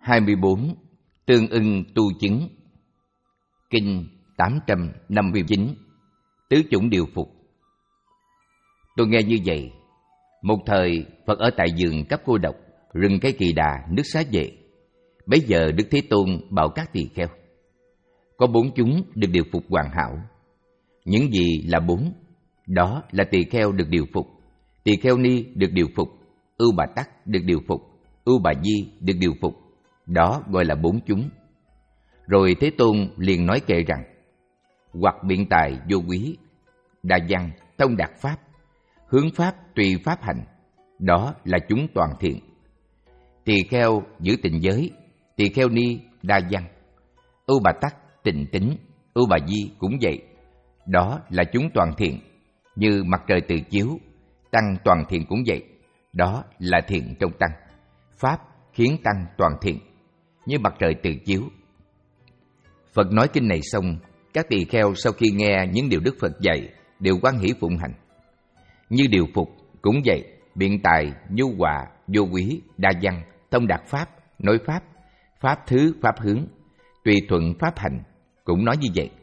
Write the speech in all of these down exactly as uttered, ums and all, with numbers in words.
hai mươi bốn. Tương ưng tu chứng. Kinh tám trăm năm mươi chín. Tứ chủng điều phục. Tôi nghe như vậy. Một thời Phật ở tại vườn Cấp Cô Độc, rừng Cây Kỳ Đà, nước Xá Vệ. Bấy giờ Đức Thế Tôn bảo các tỳ kheo: có bốn chúng được điều phục hoàn hảo. Những gì là bốn? Đó là tỳ kheo được điều phục, tỳ kheo ni được điều phục, Ưu Bà Tắc được điều phục, Ưu Bà Di được điều phục. Đó gọi là bốn chúng. Rồi Thế Tôn liền nói kệ rằng: hoặc biện tài vô quý, đa văn, thông đạt pháp, hướng pháp tùy pháp hành, đó là chúng toàn thiện. Tỳ kheo giữ tịnh giới, tỳ kheo ni đa văn, Ưu Bà Tắc tịnh tính, Ưu Bà Di cũng vậy. Đó là chúng toàn thiện, như mặt trời từ chiếu. Tăng toàn thiện cũng vậy. Đó là thiện trong tăng. Pháp khiến tăng toàn thiện, như mặt trời từ chiếu. Phật nói kinh này xong, các tỳ kheo sau khi nghe những điều Đức Phật dạy đều hoan hỷ phụng hành. Như điều phục cũng vậy, biện tài, nhu hòa, vô quý, đa văn, thông đạt pháp, nói pháp, pháp thứ, pháp hướng, tùy thuận pháp hành, cũng nói như vậy.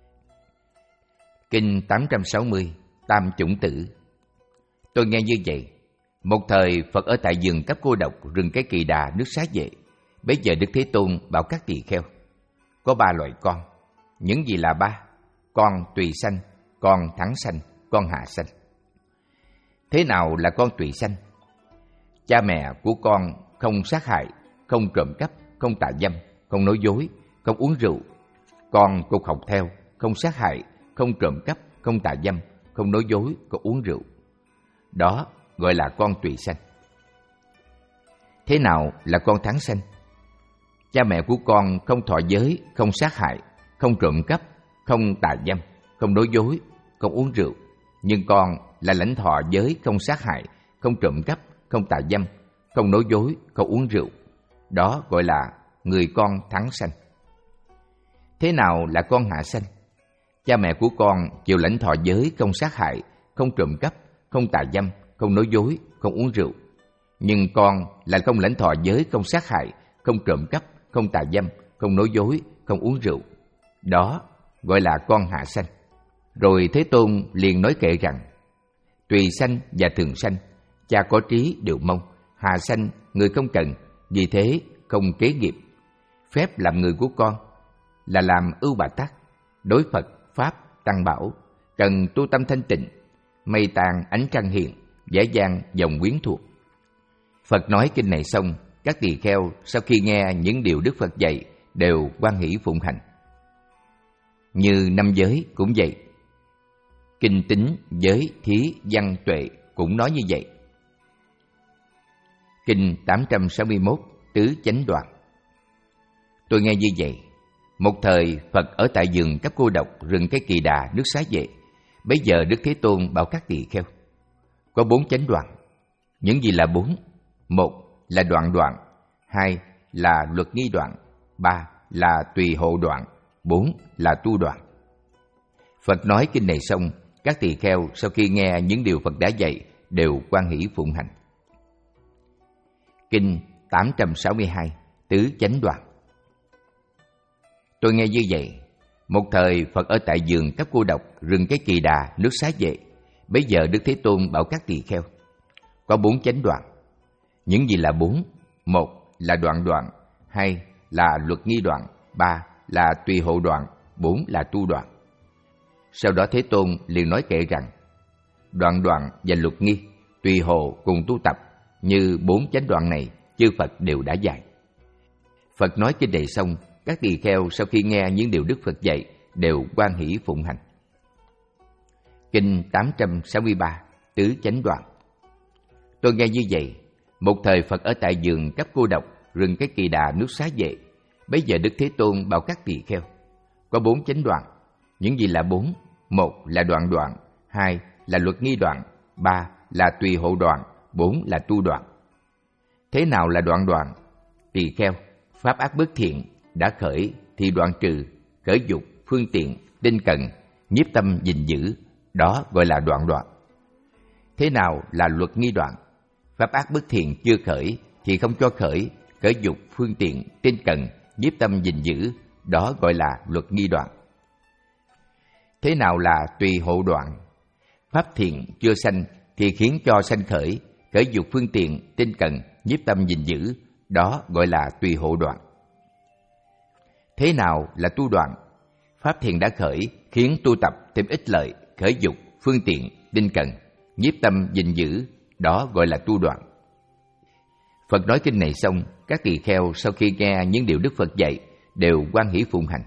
Kinh tám trăm sáu mươi. Tam chủng tử. Tôi nghe như vậy. Một thời Phật ở tại vườn Cấp Cô Độc, rừng Cái Kỳ Đà, nước Xá Vệ. Bấy giờ Đức Thế Tôn bảo các tỳ kheo: có ba loại con. Những gì là ba? Con tùy sanh, con thắng sanh, con hạ sanh. Thế nào là con tùy sanh? Cha mẹ của con không sát hại, không trộm cắp, không tà dâm, không nói dối, không uống rượu. Con cũng học theo, không sát hại, không trộm cắp, không tà dâm, không nói dối, không uống rượu. Đó gọi là con tùy sanh. Thế nào là con thắng sanh? Cha mẹ của con không thọ giới, không sát hại, không trộm cắp, không tà dâm, không nói dối, không uống rượu. Nhưng con là lãnh thọ giới, không sát hại, không trộm cắp, không tà dâm, không nói dối, không uống rượu. Đó gọi là người con thắng sanh. Thế nào là con hạ sanh? Cha mẹ của con chịu lãnh thọ giới, không sát hại, không trộm cắp, không tà dâm, không nói dối, không uống rượu. Nhưng con là không lãnh thọ giới, không sát hại, không trộm cắp, không tà dâm, không nói dối, không uống rượu. Đó gọi là con hạ sanh. Rồi Thế Tôn liền nói kệ rằng: tùy sanh và thường sanh, cha có trí đều mong, hạ sanh người không cần, vì thế không kế nghiệp. Phép làm người của con là làm Ưu Bà Tắc, đối Phật, Pháp, Tăng Bảo, cần tu tâm thanh tịnh, mây tàn ánh trăng hiện, dễ dàng dòng quyến thuộc. Phật nói kinh này xong, các tỳ kheo sau khi nghe những điều Đức Phật dạy đều hoan hỷ phụng hành. Như năm giới cũng vậy. Kinh Tính, Giới, Thí, Văn, Tuệ cũng nói như vậy. Kinh tám trăm sáu mươi mốt. Tứ chánh đoạn. Tôi nghe như vậy. Một thời Phật ở tại vườn Cấp Cô Độc, rừng Cái Kỳ Đà, nước Xá Vệ. Bấy giờ Đức Thế Tôn bảo các tỳ kheo: có bốn chánh đoạn. Những gì là bốn? Một là đoạn đoạn, hai là luật nghi đoạn, ba là tùy hộ đoạn, bốn là tu đoạn. Phật nói kinh này xong, các tỳ kheo sau khi nghe những điều Phật đã dạy đều hoan hỷ phụng hành. Kinh tám trăm sáu mươi hai. Tứ chánh đoạn. Tôi nghe như vậy. Một thời Phật ở tại vườn Cấp Cô Độc, rừng Cái Kỳ Đà, nước Xá Vệ. Bấy giờ Đức Thế Tôn bảo các tỳ kheo: có bốn chánh đoạn. Những gì là bốn? Một là đoạn đoạn, hai là luật nghi đoạn, ba là tùy hộ đoạn, bốn là tu đoạn. Sau đó Thế Tôn liền nói kệ rằng: đoạn đoạn và luật nghi, tùy hộ cùng tu tập, như bốn chánh đoạn này chư Phật đều đã dạy. Phật nói kinh này xong, các tỳ kheo sau khi nghe những điều Đức Phật dạy đều hoan hỷ phụng hành. Kinh tám trăm sáu mươi ba. Tứ chánh đoạn. Tôi nghe như vậy. Một thời Phật ở tại vườn Cấp Cô Độc, rừng Cái Kỳ Đà, nước Xá Vệ. Bấy giờ Đức Thế Tôn bảo các tỳ kheo: có bốn chánh đoạn. Những gì là bốn? Một là đoạn đoạn, hai là luật nghi đoạn, ba là tùy hộ đoạn, bốn là tu đoạn. Thế nào là đoạn đoạn? Tỳ kheo, pháp ác bất thiện đã khởi thì đoạn trừ, khởi dục, phương tiện, tinh cận, nhiếp tâm gìn giữ, đó gọi là đoạn đoạn. Thế nào là luật nghi đoạn? Pháp ác bất thiện chưa khởi thì không cho khởi, khởi dục, phương tiện, tinh cần, nhiếp tâm gìn giữ, đó gọi là luật nghi đoạn. Thế nào là tùy hộ đoạn? Pháp thiện chưa sanh thì khiến cho sanh khởi, khởi dục, phương tiện, tinh cần, nhiếp tâm gìn giữ, đó gọi là tùy hộ đoạn. Thế nào là tu đoạn? Pháp thiện đã khởi, khiến tu tập thêm ích lợi, khởi dục, phương tiện, tinh cần, nhiếp tâm gìn giữ, đó gọi là tu đoạn. Phật nói kinh này xong, các tỳ kheo sau khi nghe những điều Đức Phật dạy đều hoan hỷ phụng hành.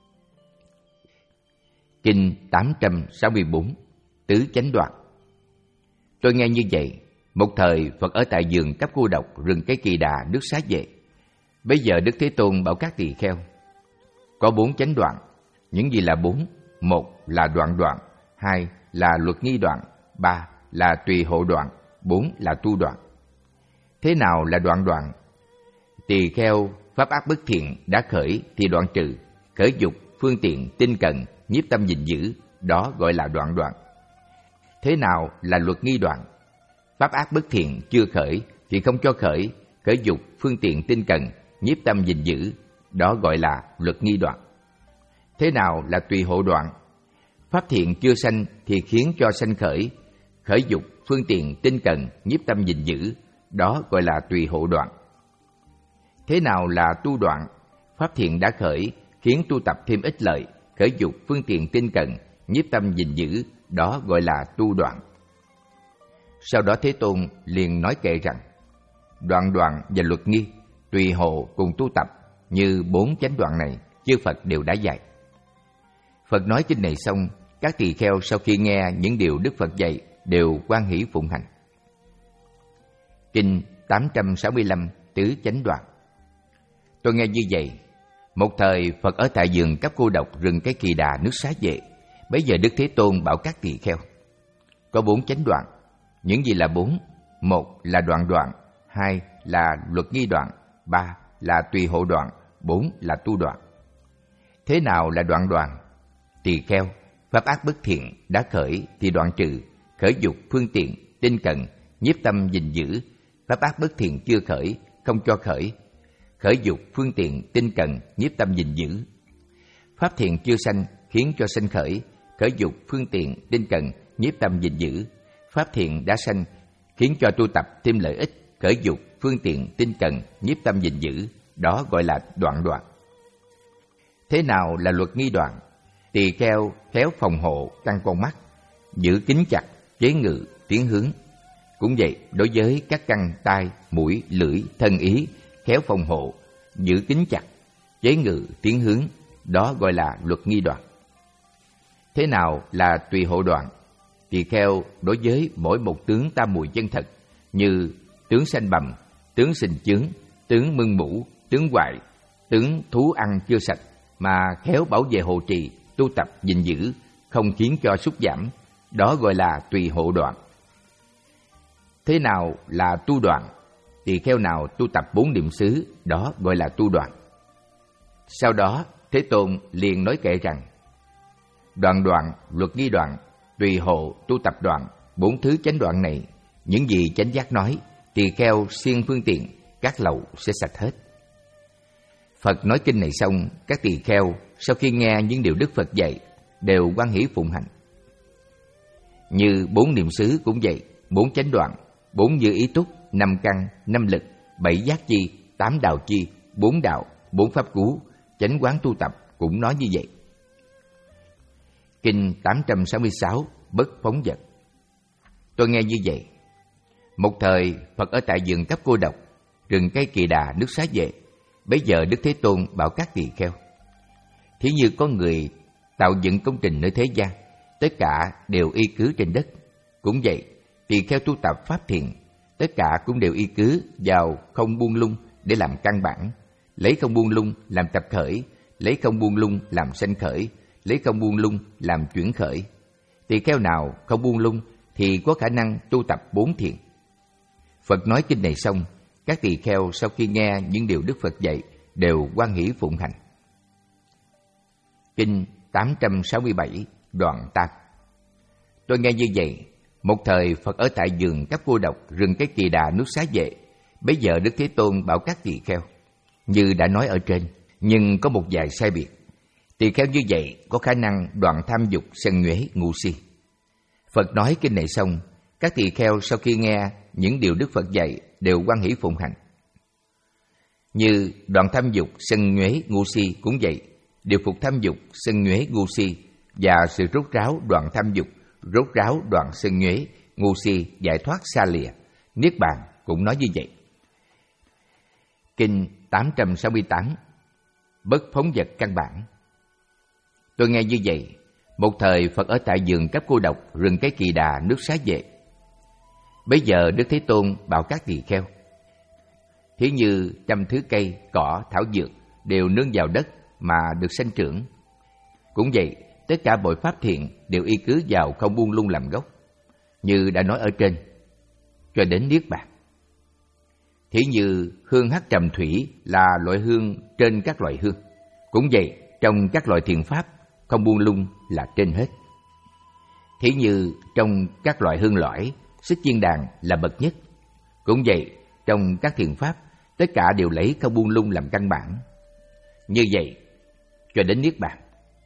Kinh tám trăm sáu mươi bốn, Tứ Chánh Đoạn. Tôi nghe như vậy, một thời Phật ở tại vườn Cấp Cô Độc, rừng Cây Kỳ Đà, nước Xá Vệ. Bây giờ Đức Thế Tôn bảo các tỳ kheo, có bốn chánh đoạn. Những gì là bốn? Một là đoạn đoạn, hai là luật nghi đoạn, ba là tùy hộ đoạn, bốn là tu đoạn. Thế nào là đoạn đoạn? Tỳ kheo pháp ác bất thiện đã khởi thì đoạn trừ, khởi dục, phương tiện, tinh cần, nhiếp tâm gìn giữ, đó gọi là đoạn đoạn. Thế nào là luật nghi đoạn? Pháp ác bất thiện chưa khởi thì không cho khởi, khởi dục, phương tiện, tinh cần, nhiếp tâm gìn giữ, đó gọi là luật nghi đoạn. Thế nào là tùy hộ đoạn? Pháp thiện chưa sanh thì khiến cho sanh khởi, khởi dục, phương tiện, tinh cần, nhiếp tâm gìn giữ, đó gọi là tùy hộ đoạn. Thế nào là tu đoạn? Pháp thiện đã khởi, khiến tu tập thêm ích lợi, khởi dục, phương tiện, tinh cần, nhiếp tâm gìn giữ, đó gọi là tu đoạn. Sau đó Thế Tôn liền nói kệ rằng, đoạn đoạn và luật nghi, tùy hộ cùng tu tập, như bốn chánh đoạn này, chư Phật đều đã dạy. Phật nói kinh này xong, các tỳ kheo sau khi nghe những điều Đức Phật dạy đều hoan hỷ phụng hành. Kinh tám trăm sáu mươi lăm, Tứ Chánh Đoạn. Tôi nghe như vậy, một thời Phật ở tại vườn Cấp Cô Độc, rừng Cây Kỳ Đà, nước Xá Vệ. Bấy giờ Đức Thế Tôn bảo các tỳ kheo, có bốn chánh đoạn. Những gì là bốn? Một là đoạn đoạn, hai là luật nghi đoạn, ba là tùy hộ đoạn, bốn là tu đoạn. Thế nào là đoạn đoạn? Tỳ kheo pháp ác bất thiện đã khởi thì đoạn trừ, khởi dục, phương tiện, tinh cần, nhiếp tâm gìn giữ. Pháp ác bất thiện chưa khởi, không cho khởi, khởi dục, phương tiện, tinh cần, nhiếp tâm gìn giữ. Pháp thiện chưa sanh khiến cho sanh khởi, khởi dục, phương tiện, tinh cần, nhiếp tâm gìn giữ. Pháp thiện đã sanh khiến cho tu tập thêm lợi ích, khởi dục, phương tiện, tinh cần, nhiếp tâm gìn giữ, đó gọi là đoạn đoạn. Thế nào là luật nghi đoạn? Tỳ kheo khéo phòng hộ căn con mắt, giữ kín chặt, chế ngự, tiến hướng. Cũng vậy, đối với các căn tai, mũi, lưỡi, thân ý, khéo phòng hộ, giữ kín chặt, chế ngự, tiến hướng, đó gọi là luật nghi đoạn. Thế nào là tùy hộ đoạn? Tỳ kheo đối với mỗi một tướng tam muội chân thật, như tướng sanh bầm, tướng sình chướng, tướng mưng mũ, tướng hoại, tướng thú ăn chưa sạch, mà khéo bảo vệ hộ trì, tu tập gìn giữ, không khiến cho sút giảm, đó gọi là tùy hộ đoạn. Thế nào là tu đoạn? Tỳ kheo nào tu tập bốn niệm xứ, đó gọi là tu đoạn. Sau đó Thế Tôn liền nói kệ rằng, đoạn đoạn, luật nghi đoạn, tùy hộ, tu tập đoạn, bốn thứ chánh đoạn này, những gì chánh giác nói, tỳ kheo siêng phương tiện, các lậu sẽ sạch hết. Phật nói kinh này xong, các tỳ kheo sau khi nghe những điều Đức Phật dạy đều hoan hỷ phụng hành. Như bốn niệm xứ cũng vậy, bốn chánh đoạn, bốn như ý túc, năm căn, năm lực, bảy giác chi, tám đạo chi, bốn đạo, bốn pháp cú, chánh quán tu tập cũng nói như vậy. Kinh tám trăm sáu mươi sáu, Bất Phóng Vật. Tôi nghe như vậy, một thời Phật ở tại vườn Cấp Cô Độc, rừng Cây Kỳ Đà, nước Xá Vệ. Bấy giờ Đức Thế Tôn bảo các tỳ kheo, thí như có người tạo dựng công trình nơi thế gian, tất cả đều y cứ trên đất. Cũng vậy, tỳ kheo tu tập pháp thiện, tất cả cũng đều y cứ vào không buông lung để làm căn bản, lấy không buông lung làm tập khởi, lấy không buông lung làm sanh khởi, lấy không buông lung làm chuyển khởi. Tỳ kheo nào không buông lung thì có khả năng tu tập bốn thiện. Phật nói kinh này xong, các tỳ kheo sau khi nghe những điều Đức Phật dạy đều hoan hỷ phụng hành. Kinh tám trăm sáu mươi bảy, Đoạn Tam. Tôi nghe như vậy, một thời Phật ở tại vườn Cấp Cô Độc, rừng Cây Kỳ Đà, nước Xá Vệ. Bấy giờ Đức Thế Tôn bảo các tỳ kheo, như đã nói ở trên, nhưng có một vài sai biệt. Tỳ kheo như vậy có khả năng đoạn tham dục, sân nhuế, ngu si. Phật nói kinh này xong, các tỳ kheo sau khi nghe những điều Đức Phật dạy đều hoan hỷ phụng hành. Như đoạn tham dục, sân nhuế, ngu si cũng vậy, điều phục tham dục, sân nhuế, ngu si và sự rốt ráo đoạn tham dục, rốt ráo đoạn sân nhuế, ngu si giải thoát xa lìa, niết bàn cũng nói như vậy. Kinh tám trăm sáu mươi tám, bất phóng vật căn bản. Tôi nghe như vậy, một thời Phật ở tại vườn Cấp Cô Độc, rừng Cái Kỳ Đà, nước Xá Vệ. Bấy giờ Đức Thế Tôn bảo các tỳ kheo, thí như trăm thứ cây, cỏ, thảo dược đều nương vào đất mà được sanh trưởng. Cũng vậy, tất cả mọi pháp thiện đều y cứ vào không buông lung làm gốc, như đã nói ở trên, cho đến niết bàn. Thí như hương hắc trầm thủy là loại hương trên các loại hương. Cũng vậy, trong các loại thiện pháp, không buông lung là trên hết. Thí như trong các loại hương lõi, xích chiên đàn là bậc nhất. Cũng vậy, trong các thiện pháp, tất cả đều lấy không buông lung làm căn bản. Như vậy, cho đến niết bàn.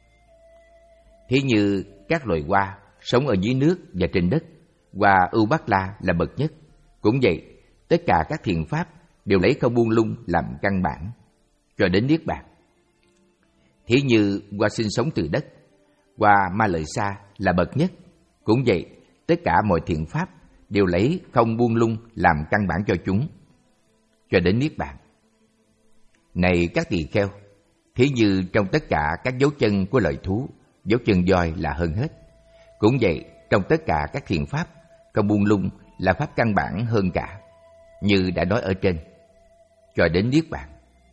Thí như các loài hoa sống ở dưới nước và trên đất, hoa ưu bát la là bậc nhất. Cũng vậy, tất cả các thiện pháp đều lấy không buông lung làm căn bản, cho đến niết bàn. Thí như hoa sinh sống từ đất, hoa ma lợi sa là bậc nhất. Cũng vậy, tất cả mọi thiện pháp đều lấy không buông lung làm căn bản cho chúng, cho đến niết bàn. Này các tỳ kheo, thí như trong tất cả các dấu chân của loài thú, dấu chân voi là hơn hết. Cũng vậy, trong tất cả các thiện pháp, không buông lung là pháp căn bản hơn cả, như đã nói ở trên, cho đến niết bàn.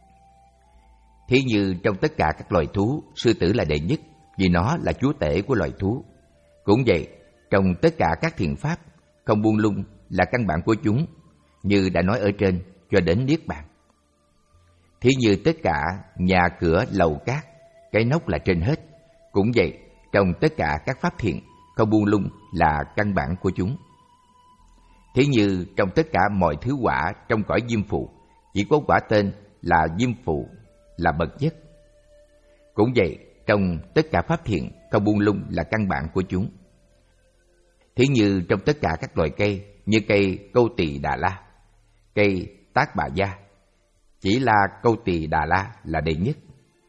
Thí như trong tất cả các loài thú, sư tử là đệ nhất, vì nó là chúa tể của loài thú. Cũng vậy, trong tất cả các thiện pháp, không buông lung là căn bản của chúng, như đã nói ở trên, cho đến niết bàn. Thí như tất cả nhà cửa lầu cát, cái nóc là trên hết. Cũng vậy, trong tất cả các pháp thiện, không buông lung là căn bản của chúng. Thí như trong tất cả mọi thứ quả trong cõi diêm phù, chỉ có quả tên là diêm phù là bậc nhất. Cũng vậy, trong tất cả pháp thiện, không buông lung là căn bản của chúng. Thí như trong tất cả các loài cây, như cây câu tỳ đà la, cây tác bà gia, chỉ là câu tỳ đà la là đệ nhất.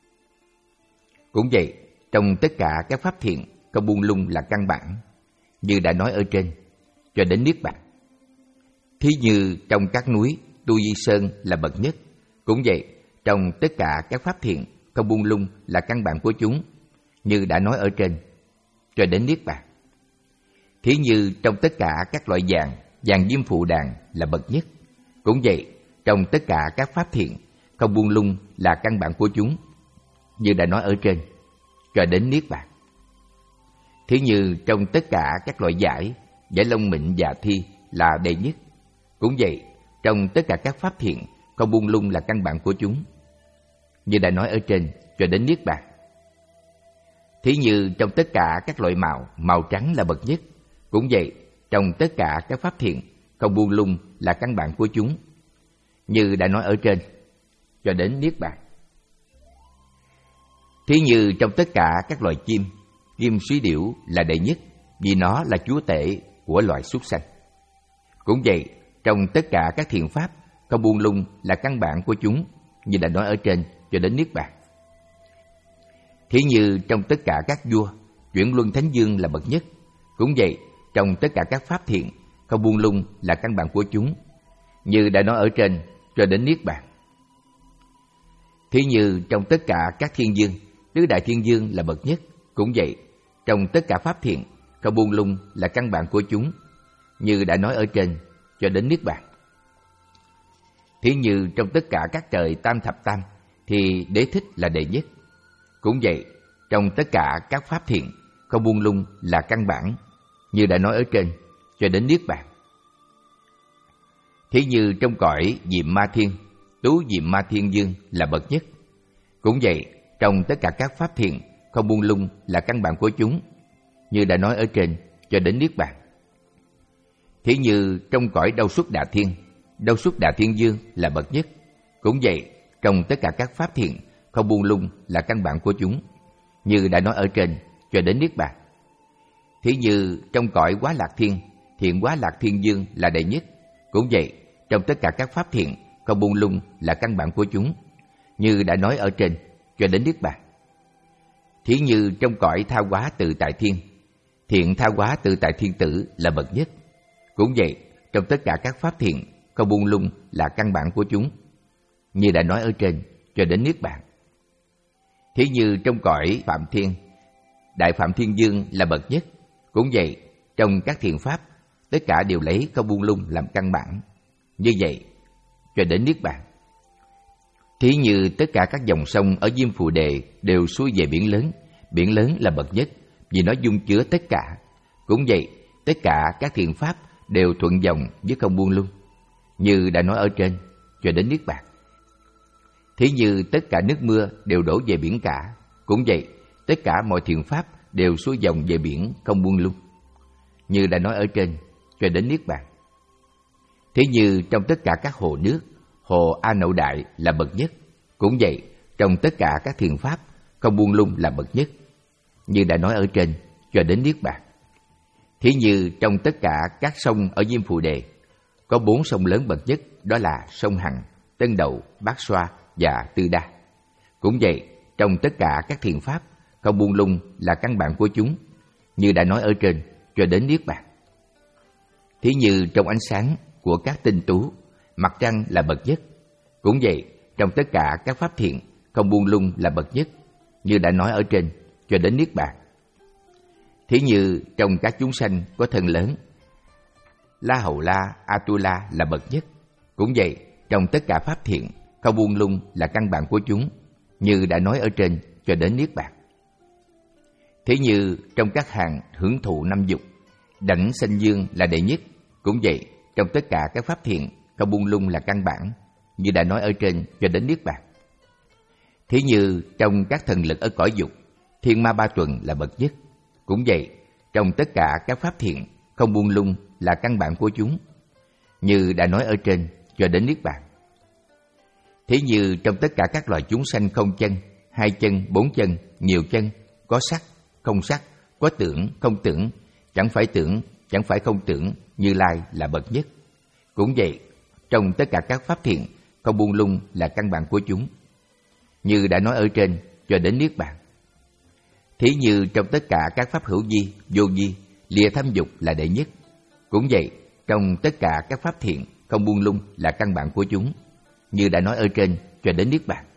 Cũng vậy, trong tất cả các pháp thiện, không buông lung là căn bản, như đã nói ở trên, cho đến niết bàn. Thí như trong các núi, Tu Di Sơn là bậc nhất. Cũng vậy, trong tất cả các pháp thiện, không buông lung là căn bản của chúng, như đã nói ở trên, cho đến niết bàn. Thí như trong tất cả các loại vàng, vàng diêm phù đàn là bậc nhất. Cũng vậy, trong tất cả các pháp thiện, không buông lung là căn bản của chúng, như đã nói ở trên, cho đến niết bàn. Thí như trong tất cả các loại giải, giải long mịn và thi là đệ nhất. Cũng vậy, trong tất cả các pháp thiện, không buông lung là căn bản của chúng, như đã nói ở trên, cho đến niết bàn. Thí như trong tất cả các loại màu, màu trắng là bậc nhất. Cũng vậy, trong tất cả các pháp thiện, không buông lung là căn bản của chúng, như đã nói ở trên, cho đến niết bàn. Thí như trong tất cả các loài chim, chim suý điểu là đệ nhất, vì nó là chúa tể của loài súc sanh. Cũng vậy, trong tất cả các thiện pháp, không buông lung là căn bản của chúng, như đã nói ở trên, cho đến niết bàn. Thí như trong tất cả các vua, chuyển luân thánh dương là bậc nhất. Cũng vậy, trong tất cả các pháp thiện, không buông lung là căn bản của chúng, như đã nói ở trên, cho đến niết bàn. Thí như trong tất cả các thiên dương, tứ đại thiên dương là bậc nhất. Cũng vậy, trong tất cả pháp thiện, không buông lung là căn bản của chúng, như đã nói ở trên, cho đến niết bàn. Thí như trong tất cả các trời tam thập tam, thì đế thích là đệ nhất. Cũng vậy, trong tất cả các pháp thiện, không buông lung là căn bản, như đã nói ở trên, cho đến niết bàn. Thí như trong cõi Diệm Ma Thiên, Tú Diệm Ma Thiên Dương là bậc nhất. Cũng vậy, trong tất cả các pháp thiện, không buông lung là căn bản của chúng, như đã nói ở trên, cho đến niết bàn. Thí như trong cõi Đâu Xuất Đà Thiên, Đâu xuất Đà Thiên Dương là bậc nhất. Cũng vậy, trong tất cả các pháp thiện, không buông lung là căn bản của chúng, như đã nói ở trên, cho đến Niết Bàn. Thí như trong cõi Quá Lạc Thiên, thiện Quá Lạc Thiên Dương là đệ nhất. Cũng vậy, trong tất cả các pháp thiện, không buông lung là căn bản của chúng, như đã nói ở trên, cho đến Niết Bàn. Thí như trong cõi Tha Hóa Tự Tại Thiên, thiện Tha Hóa Tự Tại Thiên Tử là bậc nhất. Cũng vậy, trong tất cả các pháp thiện, không buông lung là căn bản của chúng, như đã nói ở trên, cho đến Niết Bàn. Thí như trong cõi Phạm Thiên, Đại Phạm Thiên Dương là bậc nhất. Cũng vậy, trong các thiện pháp, tất cả đều lấy không buông lung làm căn bản, như vậy, cho đến Niết Bàn. Thí như tất cả các dòng sông ở Diêm Phù Đề đều xuôi về biển lớn, biển lớn là bậc nhất, vì nó dung chứa tất cả. Cũng vậy, tất cả các thiện pháp đều thuận dòng với không buông lung, như đã nói ở trên, cho đến Niết Bàn. Thí như tất cả nước mưa đều đổ về biển cả. Cũng vậy, tất cả mọi thiện pháp đều xuôi dòng về biển không buông lung, như đã nói ở trên, cho đến Niết Bàn. Thí như trong tất cả các hồ nước, hồ A Nậu Đại là bậc nhất. Cũng vậy, trong tất cả các thiện pháp, không buông lung là bậc nhất, như đã nói ở trên, cho đến Niết Bàn. Thí như trong tất cả các sông ở Diêm Phù Đề, có bốn sông lớn bậc nhất, đó là sông Hằng, Tân Đậu, Bát Xoa và Tư Đa. Cũng vậy, trong tất cả các thiện pháp, không buông lung là căn bản của chúng, như đã nói ở trên, cho đến Niết Bàn. Thí như trong ánh sáng của các tinh tú, mặt trăng là bậc nhất. Cũng vậy, trong tất cả các pháp thiện, không buông lung là bậc nhất, như đã nói ở trên, cho đến Niết Bàn. Thí như trong các chúng sanh có thân lớn, La Hầu La, Atula là bậc nhất. Cũng vậy, trong tất cả pháp thiện, không buông lung là căn bản của chúng, như đã nói ở trên, cho đến Niết Bàn. Thí như trong các hàng hưởng thụ năm dục, Đảnh Sanh Dương là đệ nhất. Cũng vậy, trong tất cả các pháp thiện, không buông lung là căn bản, như đã nói ở trên, cho đến Niết Bàn. Thí như trong các thần lực ở cõi dục, Thiên Ma Ba Tuần là bậc nhất. Cũng vậy, trong tất cả các pháp thiện, không buông lung là căn bản của chúng, như đã nói ở trên, cho đến Niết Bàn. Thí như trong tất cả các loài chúng sanh không chân, hai chân, bốn chân, nhiều chân, có sắc, không sắc, có tưởng, không tưởng, chẳng phải tưởng, chẳng phải không tưởng, Như Lai là bậc nhất. Cũng vậy, trong tất cả các pháp thiện, không buông lung là căn bản của chúng, như đã nói ở trên, cho đến Niết Bàn. Thí như trong tất cả các pháp hữu vi, vô vi, lìa tham dục là đệ nhất. Cũng vậy, trong tất cả các pháp thiện, không buông lung là căn bản của chúng, như đã nói ở trên, cho đến Niết Bàn.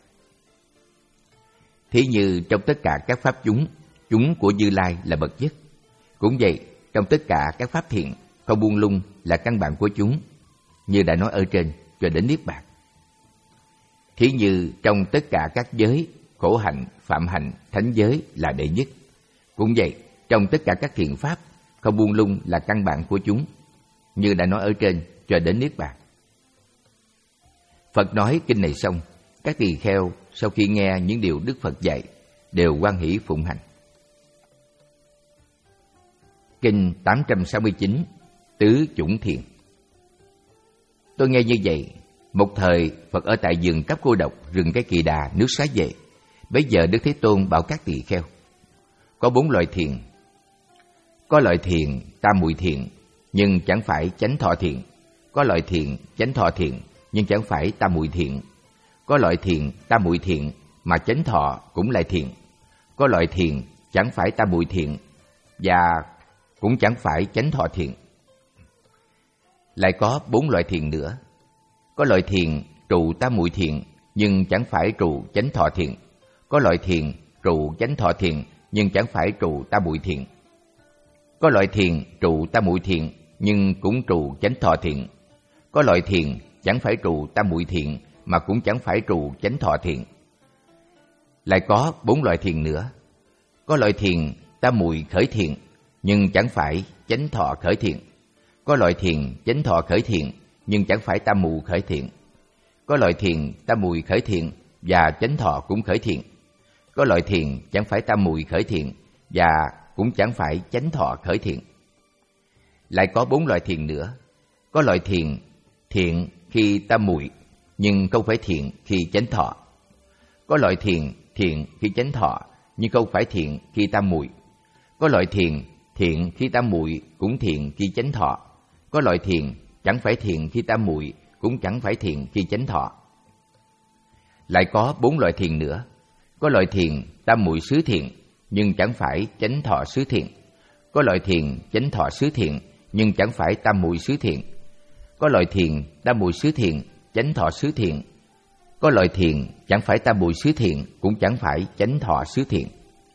Thí như trong tất cả các pháp chúng, chúng của Như Lai là bậc nhất. Cũng vậy, trong tất cả các pháp thiện, không buông lung là căn bản của chúng, như đã nói ở trên, cho đến Niết Bàn. Thí như trong tất cả các giới, khổ hạnh, phạm hạnh, thánh giới là đệ nhất. Cũng vậy, trong tất cả các thiện pháp, không buông lung là căn bản của chúng, như đã nói ở trên, cho đến Niết Bàn. Phật nói kinh này xong, các tỳ kheo sau khi nghe những điều Đức Phật dạy đều hoan hỷ phụng hành. Kinh tám trăm sáu mươi chín, Tứ Chủng Thiền. Tôi nghe như vậy, một thời Phật ở tại vườn Cấp Cô Độc, rừng Cây Kỳ Đà, nước Xá Vệ. Bấy giờ Đức Thế Tôn bảo các tỳ kheo: có bốn loại thiền. Có loại thiền tam muội thiền, nhưng chẳng phải chánh thọ thiền. Có loại thiền chánh thọ thiền, nhưng chẳng phải tam muội thiền. Có loại thiền tam muội thiền mà chánh thọ cũng lại thiền. Có loại thiền chẳng phải tam muội thiền và cũng chẳng phải chánh thọ thiền. Lại có bốn loại thiền nữa. Có loại thiền trụ tam muội thiền, nhưng chẳng phải trụ chánh thọ thiền. Có loại thiền trụ chánh thọ thiền, nhưng chẳng phải trụ tam muội thiền. Có loại thiền trụ tam muội thiền, nhưng cũng trụ chánh thọ thiền. Có loại thiền chẳng phải trụ tam muội thiền, mà cũng chẳng phải trụ chánh thọ thiền. Lại có bốn loại thiền nữa. Có loại thiền tam muội khởi thiền, nhưng chẳng phải chánh thọ khởi thiền. Có loại thiền chánh thọ khởi thiền, nhưng chẳng phải tam muội khởi thiền. Có loại thiền tam muội khởi thiền và chánh thọ cũng khởi thiền. Có loại thiền chẳng phải tam muội khởi thiền và cũng chẳng phải chánh thọ khởi thiền. Lại có bốn loại thiền nữa. Có loại thiền thiện khi tam muội, nhưng không phải thiện khi chánh thọ. Có loại thiện thiện khi chánh thọ, nhưng không phải thiện khi tam muội. Có loại thiện thiện khi tam muội cũng thiện khi chánh thọ. Có loại thiện chẳng phải thiện khi tam muội cũng chẳng phải thiện khi chánh thọ. Lại có bốn loại thiện nữa. Có loại thiện tam muội xứ thiện, nhưng chẳng phải chánh thọ xứ thiện. Có loại thiện chánh thọ xứ thiện, nhưng chẳng phải tam muội xứ thiện. Có loại thiện tam muội xứ thiện, chánh thọ xứ thiện. Có loại thiện chẳng phải tam muội xứ thiện, cũng chẳng phải chánh thọ xứ thiện.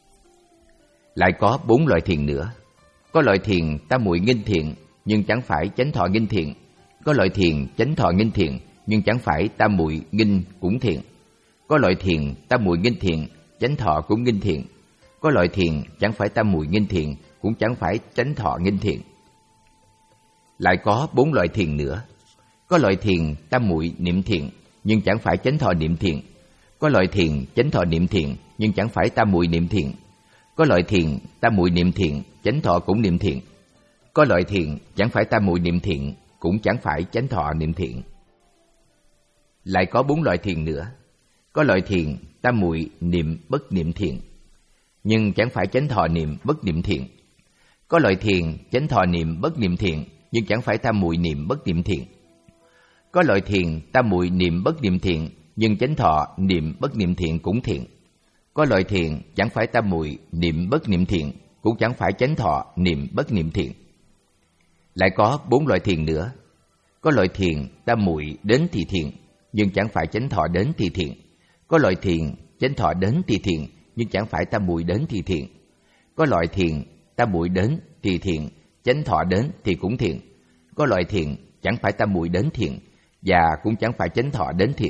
Lại có bốn loại thiện nữa. Có loại thiện tam muội nghinh thiện, nhưng chẳng phải chánh thọ nghinh thiện. Có loại thiện chánh thọ nghinh thiện, nhưng chẳng phải tam muội nghinh cũng thiện. Có loại thiện tam muội nghinh thiện, chánh thọ cũng nghinh thiện. Có loại thiện chẳng phải tam muội nghinh thiện, cũng chẳng phải chánh thọ nghinh thiện. Lại có bốn loại thiện nữa. Có loại thiện tam muội niệm thiện, nhưng chẳng phải chánh thọ niệm thiện. Có loại thiện chánh thọ niệm thiện, nhưng chẳng phải tam muội niệm thiện. Có loại thiện tam muội niệm thiện, chánh thọ cũng niệm thiện. Có loại thiện chẳng phải tam muội niệm thiện, cũng chẳng phải chánh thọ niệm thiện. Lại có bốn loại thiện nữa. Có loại thiện tam muội niệm bất niệm thiện, nhưng chẳng phải chánh thọ niệm bất niệm thiện. Có loại thiện chánh thọ niệm bất niệm thiện, nhưng chẳng phải tam muội niệm bất niệm thiện. Có loại thiện tam muội niệm bất niệm thiện, nhưng chánh thọ niệm bất niệm thiện cũng thiện. Có loại thiện chẳng phải tam muội niệm bất niệm thiện, cũng chẳng phải chánh thọ niệm bất niệm thiện. Lại có bốn loại thiện nữa. Có loại thiện tam muội đến thì thiện, nhưng chẳng phải chánh thọ đến thì thiện. Có loại thiện chánh thọ đến thì thiện, nhưng chẳng phải tam muội đến thì thiện. Có loại thiện tam muội đến thì thiện, chánh thọ đến thì cũng thiện. Có loại thiện chẳng phải tam muội đến thiện, và cũng chẳng phải chánh thọ đến thiện.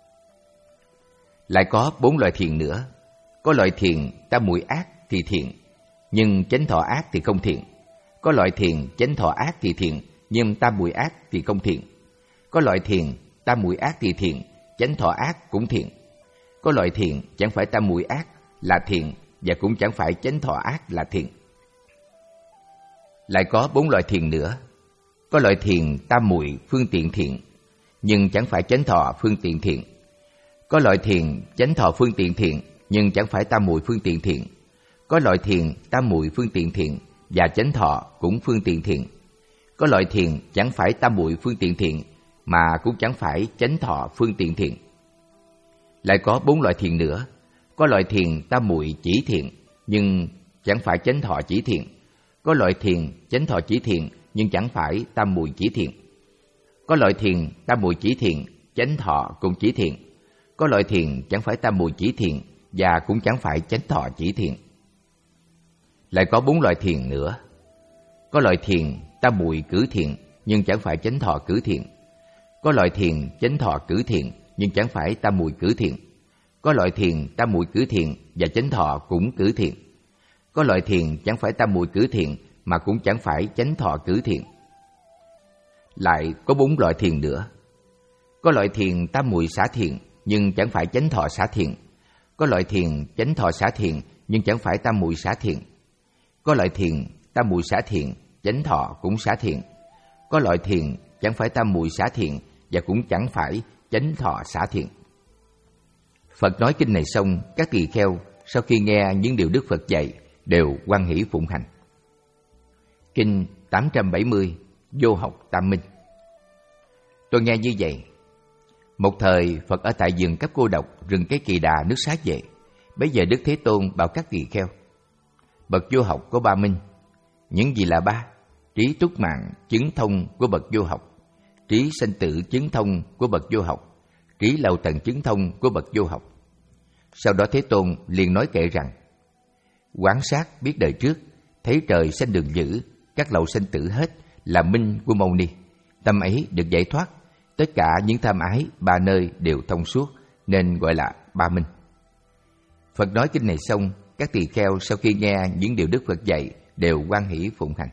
Lại có bốn loại thiện nữa. Có loại thiện tam muội ác thì thiện, nhưng chánh thọ ác thì không thiện. Có loại thiện chánh thọ ác thì thiện, nhưng tam muội ác thì không thiện. Có loại thiện tam muội ác thì thiện, chánh thọ ác cũng thiện. Có loại thiện chẳng phải tam muội ác là thiện, và cũng chẳng phải chánh thọ ác là thiện. Lại có bốn loại thiện nữa. Có loại thiện tam muội phương tiện thiện, nhưng chẳng phải chánh thọ phương tiện thiện. Có loại thiện chánh thọ phương tiện thiện, nhưng chẳng phải tam muội phương tiện thiện. Có loại thiện tam muội phương tiện thiện, và chánh thọ cũng phương tiện thiện. Có loại thiện chẳng phải tam muội phương tiện thiện, mà cũng chẳng phải chánh thọ phương tiện thiện. Lại có bốn loại thiện nữa. Có loại thiện tam muội chỉ thiện, nhưng chẳng phải chánh thọ chỉ thiện. Có loại thiện chánh thọ chỉ thiện, nhưng chẳng phải tam muội chỉ thiện. Có loại thiện tam muội chỉ thiện, chánh thọ cũng chỉ thiện. Có loại thiện chẳng phải tam muội chỉ thiện, và cũng chẳng phải chánh thọ chỉ thiện. Lại có bốn loại thiện nữa. Có loại thiện tam muội cử thiện, nhưng chẳng phải chánh thọ cử thiện. Có loại thiện chánh thọ cử thiện, nhưng chẳng phải tam muội cử thiện. Có loại thiện tam muội cử thiện và chánh thọ cũng cử thiện. Có loại thiện chẳng phải tam muội cử thiện, mà cũng chẳng phải chánh thọ cử thiện. Lại có bốn loại thiện nữa. Có loại thiện tam muội xả thiện, nhưng chẳng phải chánh thọ xả thiện. Có loại thiện chánh thọ xả thiện, nhưng chẳng phải tam muội xả thiện. Có loại thiện tam muội xả thiện, chánh thọ cũng xả thiện. Có loại thiện chẳng phải tam muội xả thiện, và cũng chẳng phải chánh thọ xả thiện. Phật nói kinh này xong, các tỳ kheo sau khi nghe những điều Đức Phật dạy đều hoan hỷ phụng hành. Kinh tám trăm bảy mươi, Vô học tam minh. Tôi nghe như vậy. Một thời Phật ở tại vườn Cấp Cô Độc, rừng Cây Kỳ Đà, nước Xá Vệ. Bấy giờ Đức Thế Tôn bảo các tỳ kheo: Bậc vô học có ba minh. Những gì là ba? Trí túc mạng chứng thông của bậc vô học, trí sanh tử chứng thông của bậc vô học, trí lậu tận chứng thông của bậc vô học. Sau đó Thế Tôn liền nói kệ rằng: Quán sát biết đời trước, thấy trời sanh đường dữ, các lậu sanh tử hết là minh của Mâu Ni. Tâm ấy được giải thoát, tất cả những tham ái ba nơi đều thông suốt, nên gọi là ba minh. Phật nói kinh này xong, các tỳ kheo sau khi nghe những điều Đức Phật dạy đều hoan hỷ phụng hành.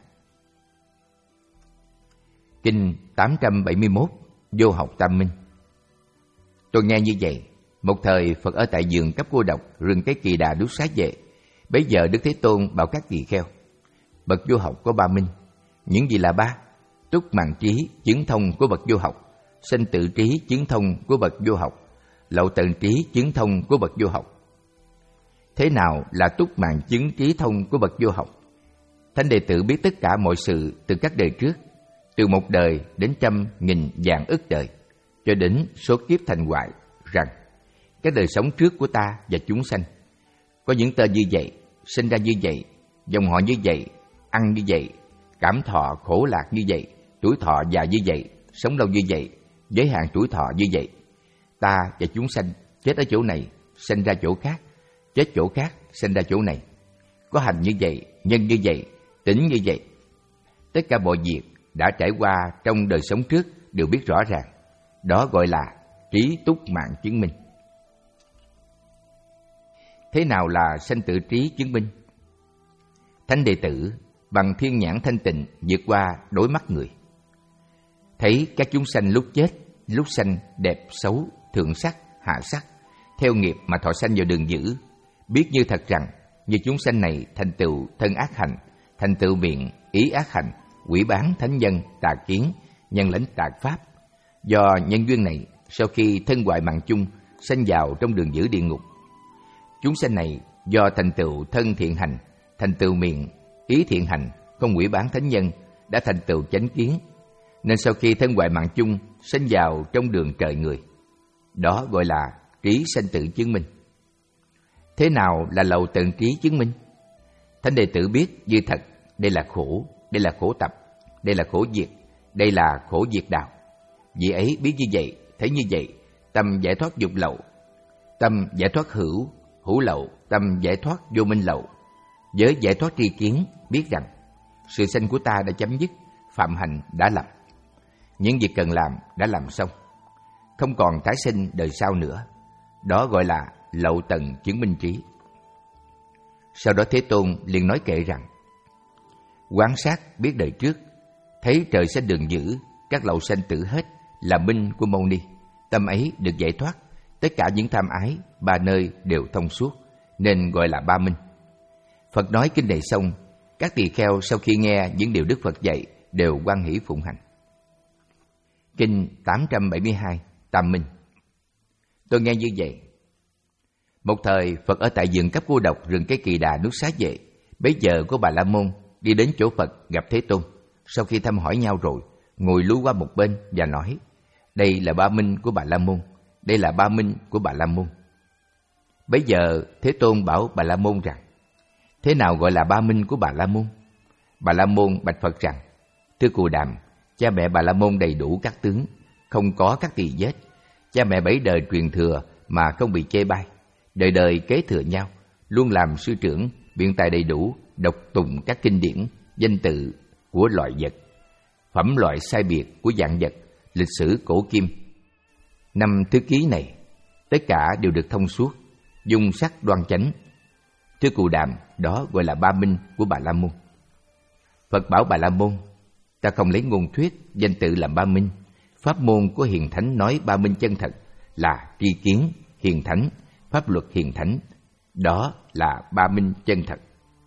Kinh tám trăm bảy mươi mốt, Vô học tam minh. Tôi nghe như vậy. Một thời Phật ở tại vườn Cấp Cô Độc, rừng Cái Kỳ Đà, nước Xá Vệ. Bấy giờ Đức Thế Tôn bảo các tỳ kheo: Bậc vô học có ba minh. Những gì là ba? Túc mạng trí chứng thông của bậc vô học, sanh tự trí chứng thông của bậc vô học, lậu tận trí chứng thông của bậc vô học. Thế nào là túc mạng chứng trí thông của bậc vô học? Thánh đệ tử biết tất cả mọi sự từ các đời trước, từ một đời đến trăm nghìn vạn ức đời, cho đến số kiếp thành hoại, rằng cái đời sống trước của ta và chúng sanh có những tên như vậy, sinh ra như vậy, dòng họ như vậy, ăn như vậy, cảm thọ khổ lạc như vậy, tuổi thọ dài như vậy, sống lâu như vậy, giới hạn tuổi thọ như vậy. Ta và chúng sanh chết ở chỗ này, sinh ra chỗ khác, chết chỗ khác, sinh ra chỗ này. Có hành như vậy, nhân như vậy, tính như vậy. Tất cả mọi việc đã trải qua trong đời sống trước đều biết rõ ràng. Đó gọi là trí túc mạng chứng minh. Thế nào là sanh tự trí chứng minh? Thánh đệ tử bằng thiên nhãn thanh tịnh vượt qua đối mắt người, thấy các chúng sanh lúc chết, lúc sanh đẹp xấu, thượng sắc, hạ sắc, theo nghiệp mà thọ sanh vào đường dữ, biết như thật rằng như chúng sanh này thành tựu thân ác hành, thành tựu miệng ý ác hành, quỷ bán thánh nhân, tà kiến, nhân lãnh tà pháp. Do nhân duyên này, sau khi thân hoại mạng chung sanh vào trong đường dữ địa ngục. Chúng sanh này do thành tựu thân thiện hành, thành tựu miệng ý thiện hành, không quỷ bán thánh nhân, đã thành tựu chánh kiến, nên sau khi thân hoại mạng chung sanh vào trong đường trời người. Đó gọi là trí sanh tự chứng minh. Thế nào là lậu tận trí chứng minh? Thánh đệ tử biết như thật, đây là khổ, đây là khổ tập, đây là khổ diệt, đây là khổ diệt đạo. Vì ấy biết như vậy, thấy như vậy, tâm giải thoát dục lậu, tâm giải thoát hữu, hữu lậu, tâm giải thoát vô minh lậu. Với giải thoát tri kiến, biết rằng sự sanh của ta đã chấm dứt, phạm hành đã lập, những việc cần làm đã làm xong, không còn tái sinh đời sau nữa. Đó gọi là lậu tận chứng minh trí. Sau đó Thế Tôn liền nói kệ rằng: quán sát biết đời trước, thấy trời sanh đường dữ, các lậu sanh tử hết, là minh của Mâu Ni. Tâm ấy được giải thoát, tất cả những tham ái ba nơi đều thông suốt, nên gọi là ba minh. Phật nói kinh này xong, các tỳ kheo sau khi nghe những điều Đức Phật dạy đều hoan hỷ phụng hành. Kinh tám trăm bảy mươi hai, Tam Minh. Tôi nghe như vậy. Một thời Phật ở tại vườn Cấp Cô Độc, rừng cây Kỳ Đà, nước Xá Vệ. Bấy giờ có Bà La Môn đi đến chỗ Phật gặp Thế Tôn. Sau khi thăm hỏi nhau rồi, ngồi lú qua một bên và nói: đây là ba minh của Bà La Môn, đây là ba minh của Bà La Môn. Bấy giờ Thế Tôn bảo Bà La Môn rằng: thế nào gọi là ba minh của Bà La Môn? Bà La Môn bạch Phật rằng: thưa Cù Đàm, cha mẹ Bà La Môn đầy đủ các tướng, không có các tỳ vết. Cha mẹ bảy đời truyền thừa mà không bị chê bai, đời đời kế thừa nhau, luôn làm sư trưởng, biện tài đầy đủ, đọc tùng các kinh điển, danh tự của loại vật, phẩm loại sai biệt của dạng vật, lịch sử cổ kim. Năm thứ ký này, tất cả đều được thông suốt, dung sắc đoan chánh. Thưa Cù Đàm, đó gọi là ba minh của Bà La Môn. Phật bảo Bà La Môn: ta không lấy ngôn thuyết, danh tự làm ba minh. Pháp môn của hiền thánh nói ba minh chân thật là tri kiến, hiền thánh, pháp luật hiền thánh. Đó là ba minh chân thật.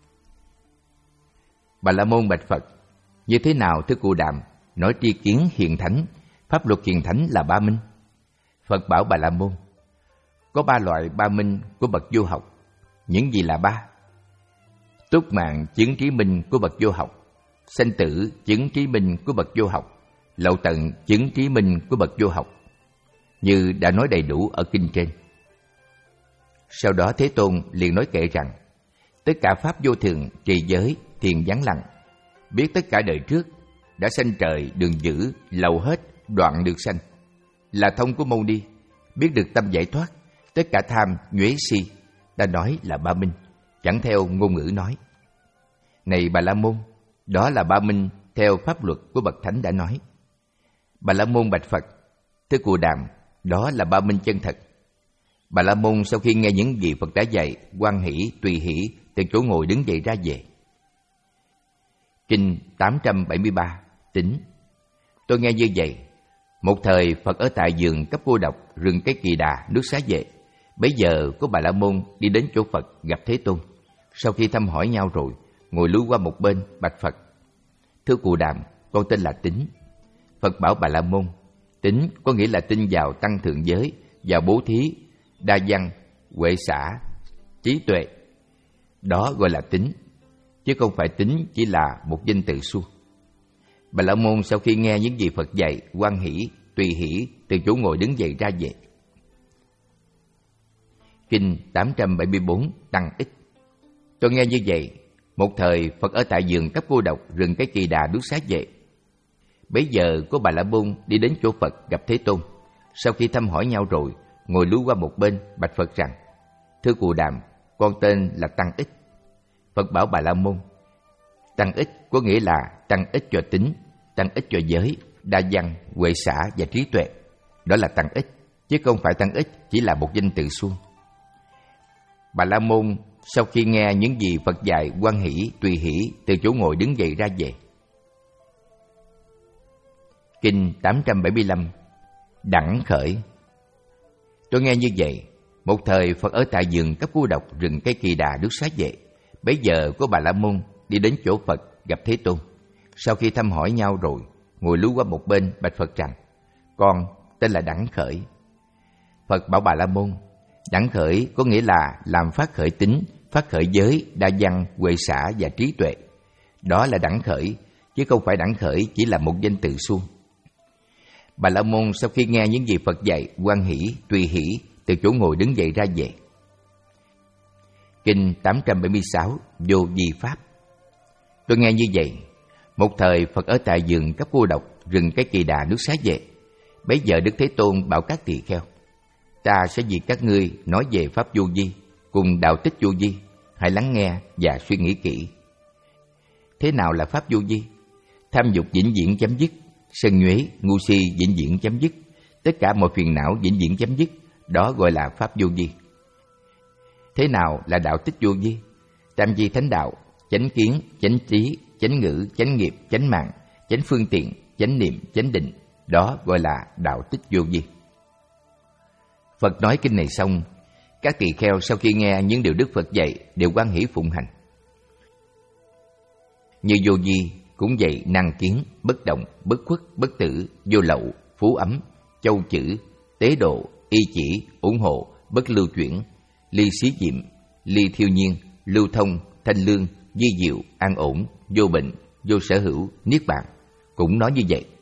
Bà La Môn bạch Phật: như thế nào thưa Cù Đàm, nói tri kiến hiền thánh, pháp luật hiền thánh là ba minh? Phật bảo Bà La Môn: có ba loại ba minh của bậc vô học. Những gì là ba? Túc mạng chứng trí minh của bậc vô học, sanh tử chứng trí minh của bậc vô học, lậu tận chứng trí minh của bậc vô học, như đã nói đầy đủ ở kinh trên. Sau đó Thế Tôn liền nói kệ rằng: tất cả pháp vô thường, trì giới, thiền vắng lặng, biết tất cả đời trước đã sanh trời đường dữ, lậu hết, đoạn được sanh, là thông của Mâu Ni, biết được tâm giải thoát, tất cả tham, nhuế si, ta nói là ba minh, chẳng theo ngôn ngữ nói. Này Bà La Môn, đó là ba minh theo pháp luật của bậc thánh đã nói. Bà La Môn bạch Phật: thưa Cù Đàm, đó là ba minh chân thật. Bà La Môn sau khi nghe những gì Phật đã dạy, hoan hỷ, tùy hỷ, từ chỗ ngồi đứng dậy ra về. Kinh tám trăm bảy mươi ba, Tính. Tôi nghe như vậy. Một thời Phật ở tại vườn Cấp Cô Độc, rừng cây Kỳ Đà, nước Xá Vệ. Bấy giờ có Bà La Môn đi đến chỗ Phật gặp Thế Tôn. Sau khi thăm hỏi nhau rồi, ngồi lú qua một bên bạch Phật: thưa Cù Đàm, con tên là Tính. Phật bảo Bà La Môn: Tín có nghĩa là tin vào tăng thượng giới, vào bố thí, đa văn, huệ xả, trí tuệ. Đó gọi là tín, chứ không phải tín chỉ là một danh từ suông. Bà La Môn sau khi nghe những gì Phật dạy, hoan hỷ, tùy hỷ, từ chỗ ngồi đứng dậy ra về. Kinh tám trăm bảy mươi bốn Tăng Ích. Tôi nghe như vậy, một thời Phật ở tại vườn cấp cô độc rừng cái Kỳ Đà nước Xá Vệ. Bấy giờ có Bà La Môn đi đến chỗ Phật gặp Thế Tôn. Sau khi thăm hỏi nhau rồi, ngồi lú qua một bên, bạch Phật rằng: Thưa Cù Đàm, con tên là Tăng Ích. Phật bảo Bà La Môn: Tăng Ích có nghĩa là tăng ích cho tính, tăng ích cho giới, đa văn, huệ xả và trí tuệ. Đó là tăng ích, chứ không phải tăng ích chỉ là một danh từ suông. Bà La Môn sau khi nghe những gì Phật dạy, hoan hỷ, tùy hỷ, từ chỗ ngồi đứng dậy ra về. Kinh tám trăm bảy mươi lăm Đẳng Khởi. Tôi nghe như vậy, một thời Phật ở tại vườn cấp cô độc rừng cây Kỳ Đà nước Xá Vệ. Bấy giờ có Bà La Môn đi đến chỗ Phật gặp Thế Tôn. Sau khi thăm hỏi nhau rồi, ngồi lú qua một bên, bạch Phật rằng: Con tên là Đẳng Khởi. Phật bảo Bà La Môn: Đẳng Khởi có nghĩa là làm phát khởi tính, phát khởi giới, đa văn, huệ xả và trí tuệ. Đó là Đẳng Khởi, chứ không phải Đẳng Khởi chỉ là một danh từ suông. Bà La Môn sau khi nghe những gì Phật dạy, hoan hỷ, tùy hỷ, từ chỗ ngồi đứng dậy ra về. Kinh tám trăm bảy mươi sáu Vô Vi Pháp. Tôi nghe như vậy, một thời Phật ở tại vườn cấp cô độc rừng cái Kỳ Đà nước Xá Vệ. Bấy giờ Đức Thế Tôn bảo các tỳ kheo: Ta sẽ vì các ngươi nói về Pháp vô vi cùng đạo tích vô vi, hãy lắng nghe và suy nghĩ kỹ. Thế nào là Pháp vô vi? Tham dục vĩnh viễn chấm dứt, sân nhuế, ngu si vĩnh viễn chấm dứt, tất cả mọi phiền não vĩnh viễn chấm dứt, đó gọi là Pháp vô vi. Thế nào là đạo tích vô vi? Tam vi thánh đạo, chánh kiến, chánh trí, chánh ngữ, chánh nghiệp, chánh mạng, chánh phương tiện, chánh niệm, chánh định, đó gọi là đạo tích vô vi. Phật nói kinh này xong, các tỳ kheo sau khi nghe những điều Đức Phật dạy đều hoan hỷ phụng hành. Như vô vi cũng vậy, năng kiến, bất động, bất khuất, bất tử, vô lậu, phú ấm, châu chữ, tế độ, y chỉ, ủng hộ, bất lưu chuyển, ly xí diệm, ly thiêu nhiên, lưu thông, thanh lương, di diệu, an ổn, vô bệnh, vô sở hữu, niết bàn, cũng nói như vậy.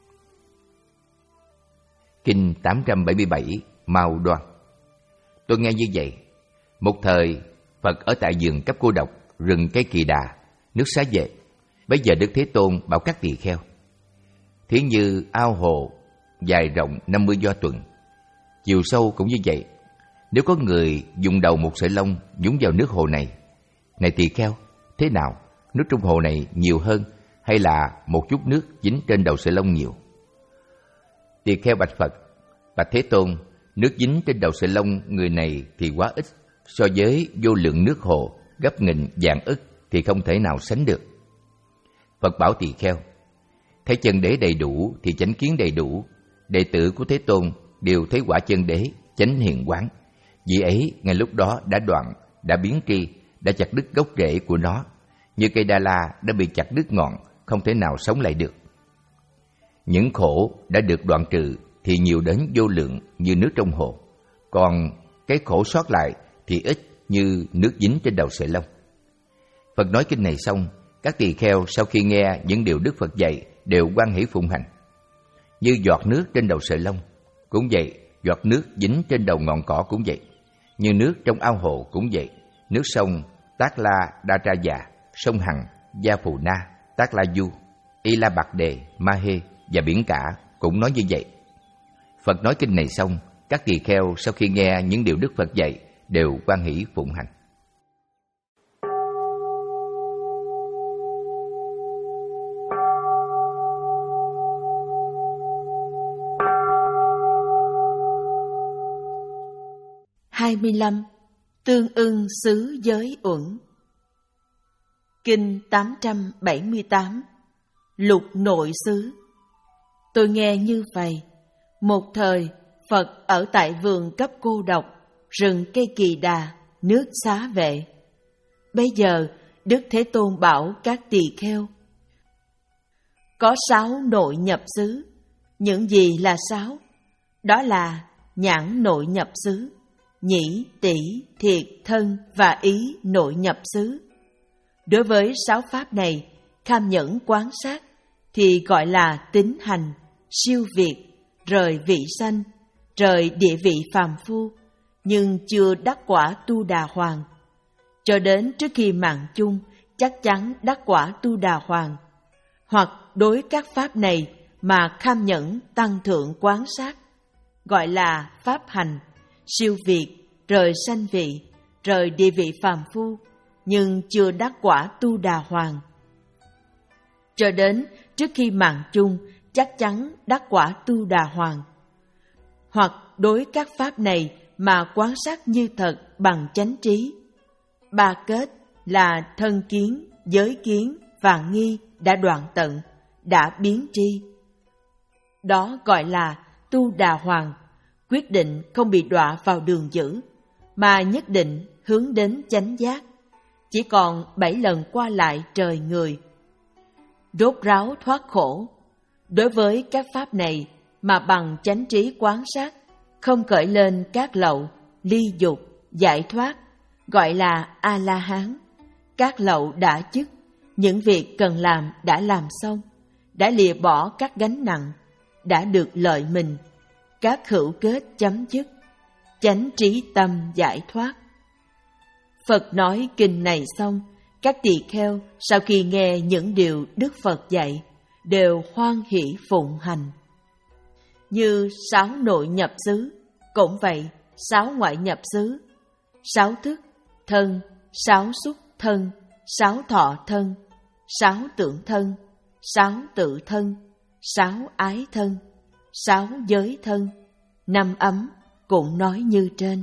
Kinh tám trăm bảy mươi bảy Mao Đoan. Tôi nghe như vậy, một thời Phật ở tại vườn cấp cô độc rừng cây Kỳ Đà nước Xá Vệ. Bây giờ Đức Thế Tôn bảo các tỳ kheo: Thí như ao hồ dài rộng năm mươi do tuần, chiều sâu cũng như vậy. Nếu có người dùng đầu một sợi lông nhúng vào nước hồ này, này tỳ kheo, thế nào, nước trong hồ này nhiều hơn hay là một chút nước dính trên đầu sợi lông nhiều? Tỳ kheo bạch Phật: Bạch Thế Tôn, nước dính trên đầu sợi lông người này thì quá ít, so với vô lượng nước hồ gấp nghìn vạn ức thì không thể nào sánh được. Phật bảo tỳ kheo: Thấy chân đế đầy đủ thì chánh kiến đầy đủ. Đệ tử của Thế Tôn đều thấy quả chân đế, chánh hiền quán. Vì ấy ngay lúc đó đã đoạn, đã biến tri, đã chặt đứt gốc rễ của nó, như cây đa la đã bị chặt đứt ngọn, không thể nào sống lại được. Những khổ đã được đoạn trừ thì nhiều đến vô lượng như nước trong hồ, còn cái khổ sót lại thì ít như nước dính trên đầu sợi lông. Phật nói kinh này xong, các tỳ kheo sau khi nghe những điều Đức Phật dạy đều hoan hỷ phụng hành. Như giọt nước trên đầu sợi lông cũng vậy, giọt nước dính trên đầu ngọn cỏ cũng vậy, như nước trong ao hồ cũng vậy, nước sông Tát La Đa Tra Già, sông Hằng, Gia Phù Na, Tát La Du, Y La Bạc Đề, Ma Hê và biển cả cũng nói như vậy. Phật nói kinh này xong, các tỳ kheo sau khi nghe những điều Đức Phật dạy đều hoan hỷ phụng hành. hai mươi lăm. Tương ưng xứ giới uẩn. Kinh tám trăm bảy mươi tám Lục nội xứ. Tôi nghe như vậy, một thời Phật ở tại vườn cấp cô độc rừng cây Kỳ Đà nước Xá Vệ. Bây giờ Đức Thế Tôn bảo các tỳ kheo: Có sáu nội nhập xứ, Những gì là sáu? Đó là nhãn nội nhập xứ, nhĩ, tỷ, thiệt, thân và ý nội nhập xứ. Đối với sáu pháp này, kham nhẫn quán sát thì gọi là tín hành, siêu việt, rời vị sanh, rời địa vị phàm phu, nhưng chưa đắc quả tu đà hoàng. Cho đến trước khi mạng chung, chắc chắn đắc quả tu đà hoàng. Hoặc đối các pháp này mà kham nhẫn tăng thượng quán sát, gọi là pháp hành, siêu việt, rời sanh vị, rời địa vị phàm phu, nhưng chưa đắc quả tu đà hoàng. Cho đến trước khi mạng chung, chắc chắn đắc quả tu đà hoàng. Hoặc đối các pháp này mà quán sát như thật bằng chánh trí. Ba kết là thân kiến, giới kiến và nghi đã đoạn tận, đã biến tri. Đó gọi là tu đà hoàng, quyết định không bị đọa vào đường dữ, mà nhất định hướng đến chánh giác. Chỉ còn bảy lần qua lại trời người. Rốt ráo thoát khổ. Đối với các pháp này mà bằng chánh trí quán sát, không khởi lên các lậu, ly dục, giải thoát, gọi là A-la-hán. Các lậu đã chức, những việc cần làm đã làm xong, đã lìa bỏ các gánh nặng, đã được lợi mình, các hữu kết chấm dứt, chánh trí tâm giải thoát. Phật nói kinh này xong, các tỳ kheo sau khi nghe những điều Đức Phật dạy, đều hoan hỷ phụng hành. Như sáu nội nhập xứ, cũng vậy, sáu ngoại nhập xứ, sáu thức, thân, sáu xúc thân, sáu thọ thân, sáu tưởng thân, sáu tự thân, sáu ái thân, sáu giới thân, năm ấm cũng nói như trên.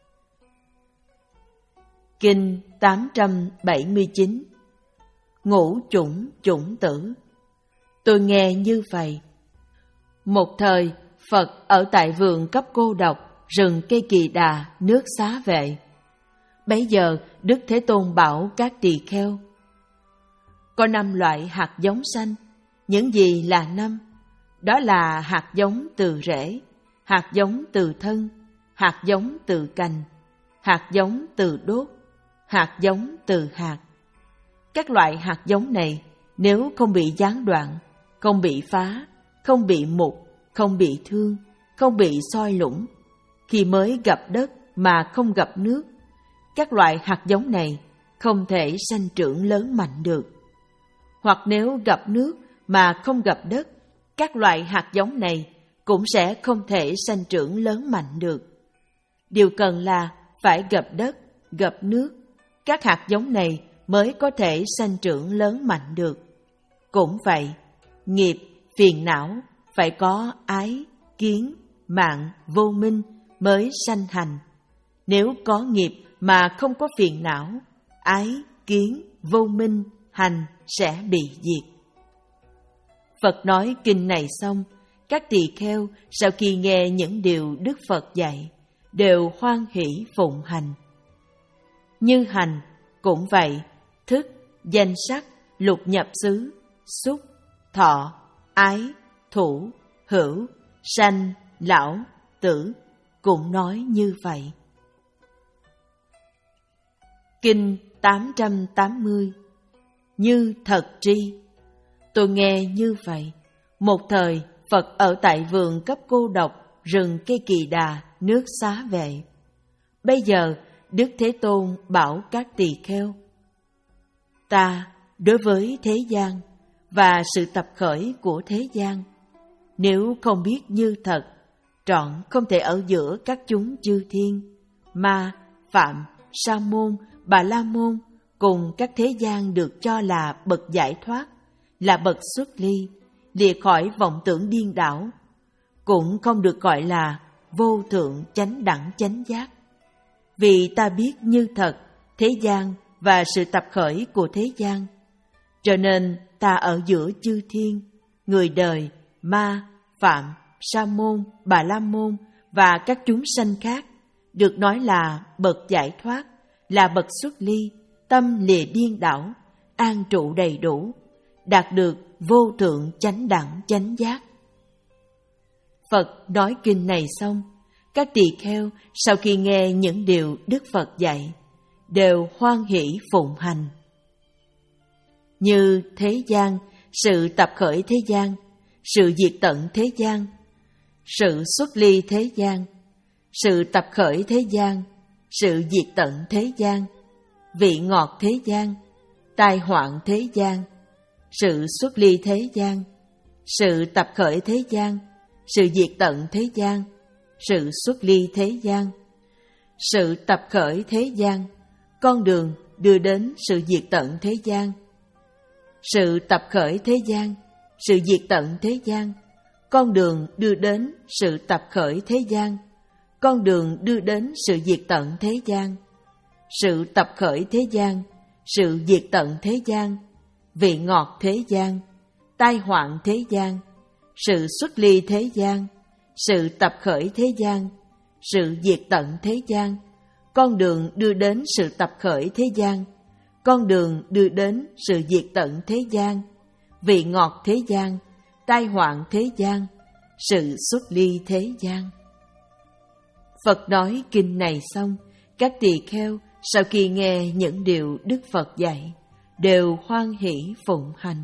Kinh tám trăm bảy mươi chín. Ngũ chủng chủng tử. Tôi nghe như vậy. Một thời, Phật ở tại vườn cấp cô độc, rừng cây kỳ đà, nước Xá Vệ. Bấy giờ, Đức Thế Tôn bảo các tỳ kheo: có năm loại hạt giống sanh. Những gì là năm? Đó là hạt giống từ rễ, hạt giống từ thân, hạt giống từ cành, hạt giống từ đốt, hạt giống từ hạt. Các loại hạt giống này nếu không bị gián đoạn, không bị phá, không bị mục, không bị thương, không bị soi lũng, khi mới gặp đất mà không gặp nước, các loại hạt giống này không thể sanh trưởng lớn mạnh được. Hoặc nếu gặp nước mà không gặp đất, các loại hạt giống này cũng sẽ không thể sanh trưởng lớn mạnh được. Điều cần là phải gặp đất, gặp nước, các hạt giống này mới có thể sanh trưởng lớn mạnh được. Cũng vậy, nghiệp, phiền não phải có ái, kiến, mạng, vô minh mới sanh hành. Nếu có nghiệp mà không có phiền não, ái, kiến, vô minh, hành sẽ bị diệt. Phật nói kinh này xong, các tỳ kheo sau khi nghe những điều Đức Phật dạy, đều hoan hỷ phụng hành. Như hành cũng vậy, thức, danh sắc, lục nhập xứ, xúc, thọ, ái, thủ, hữu, sanh, lão, tử cũng nói như vậy. Kinh tám trăm tám mươi. Như thật tri. Tôi nghe như vậy. Một thời, Phật ở tại vườn cấp cô độc, rừng cây kỳ đà, nước Xá Vệ. Bây giờ, Đức Thế Tôn bảo các tỳ kheo: ta đối với thế gian và sự tập khởi của thế gian, nếu không biết như thật, trọn không thể ở giữa các chúng chư thiên, ma, phạm, sa môn, bà la môn cùng các thế gian được cho là bậc giải thoát, là bậc xuất ly, lìa khỏi vọng tưởng điên đảo, cũng không được gọi là vô thượng chánh đẳng chánh giác. Vì ta biết như thật thế gian và sự tập khởi của thế gian, cho nên ta ở giữa chư thiên, người đời, ma, phạm, sa môn, bà la môn và các chúng sanh khác được nói là bậc giải thoát, là bậc xuất ly, tâm lìa điên đảo, an trụ đầy đủ, đạt được vô thượng chánh đẳng chánh giác. Phật nói kinh này xong, các tỳ kheo sau khi nghe những điều Đức Phật dạy, đều hoan hỷ phụng hành. Như thế gian, sự tập khởi thế gian, sự diệt tận thế gian, sự xuất ly thế gian, sự tập khởi thế gian, sự diệt tận thế gian, vị ngọt thế gian, tai hoạn thế gian, sự xuất ly thế gian, sự tập khởi thế gian, sự diệt tận thế gian, sự xuất ly thế gian, sự tập khởi thế gian, con đường đưa đến sự diệt tận thế gian, sự tập khởi thế gian, sự diệt tận thế gian, con đường đưa đến sự tập khởi thế gian, con đường đưa đến sự diệt tận thế gian, sự tập khởi thế gian, sự diệt tận thế gian, vị ngọt thế gian, tai hoạn thế gian, sự xuất ly thế gian, sự tập khởi thế gian, sự diệt tận thế gian, con đường đưa đến sự tập khởi thế gian, con đường đưa đến sự diệt tận thế gian, vị ngọt thế gian, tai hoạn thế gian, sự xuất ly thế gian. Phật nói kinh này xong, các tỳ kheo sau khi nghe những điều Đức Phật dạy, đều hoan hỷ phụng hành.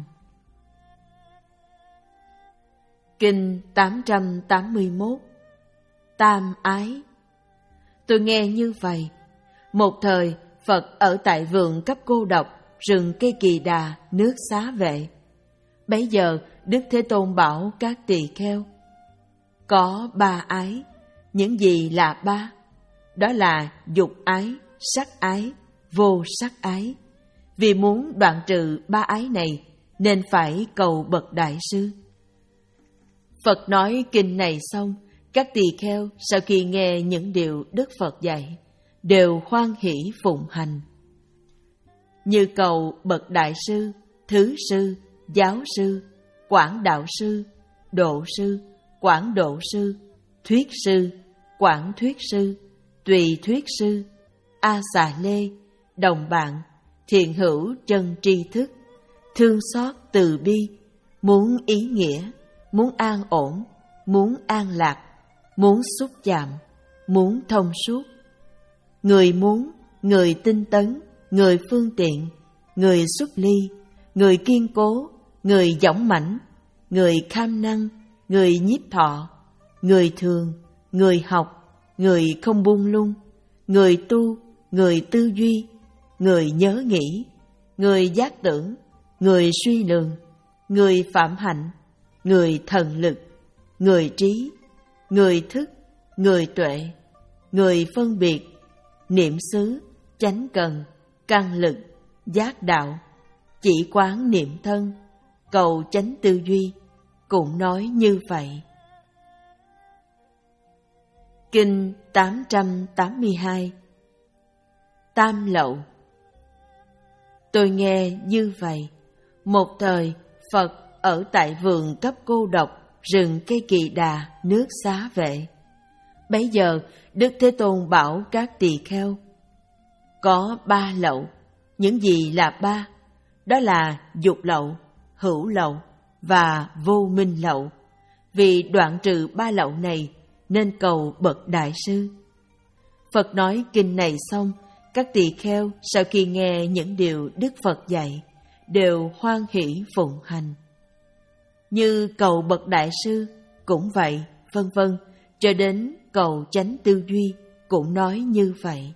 Kinh tám trăm tám mươi mốt. Tam ái. Tôi nghe như vậy. Một thời, Phật ở tại vườn cấp cô độc, rừng cây kỳ đà, nước Xá Vệ. Bấy giờ, Đức Thế Tôn bảo các tỳ kheo: có ba ái. Những gì là ba? Đó là dục ái, sắc ái, vô sắc ái. Vì muốn đoạn trừ ba ái này, nên phải cầu bậc đại sư. Phật nói kinh này xong, các tỳ kheo sau khi nghe những điều Đức Phật dạy, đều hoan hỷ phụng hành. Như cầu bậc đại sư, thứ sư, giáo sư, quảng đạo sư, độ sư, quảng độ sư, thuyết sư, quảng thuyết sư, tùy thuyết sư, A Xà Lê, đồng bạn, thiện hữu chân tri thức, thương xót từ bi, muốn ý nghĩa, muốn an ổn, muốn an lạc, muốn xúc chạm, muốn thông suốt. Người muốn, người tinh tấn, người phương tiện, người xuất ly, người kiên cố, người dõng mãnh, người kham năng, người nhiếp thọ, người thường, người học, người không buông lung, người tu, người tư duy, người nhớ nghĩ, người giác tưởng, người suy lường, người phạm hạnh, người thần lực, người trí, người thức, người tuệ, người phân biệt, niệm xứ, chánh cần, căn lực, giác đạo, chỉ quán niệm thân, cầu chánh tư duy, cũng nói như vậy. Kinh tám trăm tám mươi hai. Tam lậu. Tôi nghe như vậy. Một thời, Phật ở tại vườn cấp cô độc, rừng cây kỳ đà, nước Xá Vệ. Bấy giờ, Đức Thế Tôn bảo các tỳ kheo: có ba lậu. Những gì là ba? Đó là dục lậu, hữu lậu và vô minh lậu. Vì đoạn trừ ba lậu này, nên cầu bậc đại sư. Phật nói kinh này xong, các tỳ kheo sau khi nghe những điều Đức Phật dạy, đều hoan hỷ phụng hành. Như cầu bậc đại sư cũng vậy, vân vân, cho đến cầu chánh tư duy cũng nói như vậy.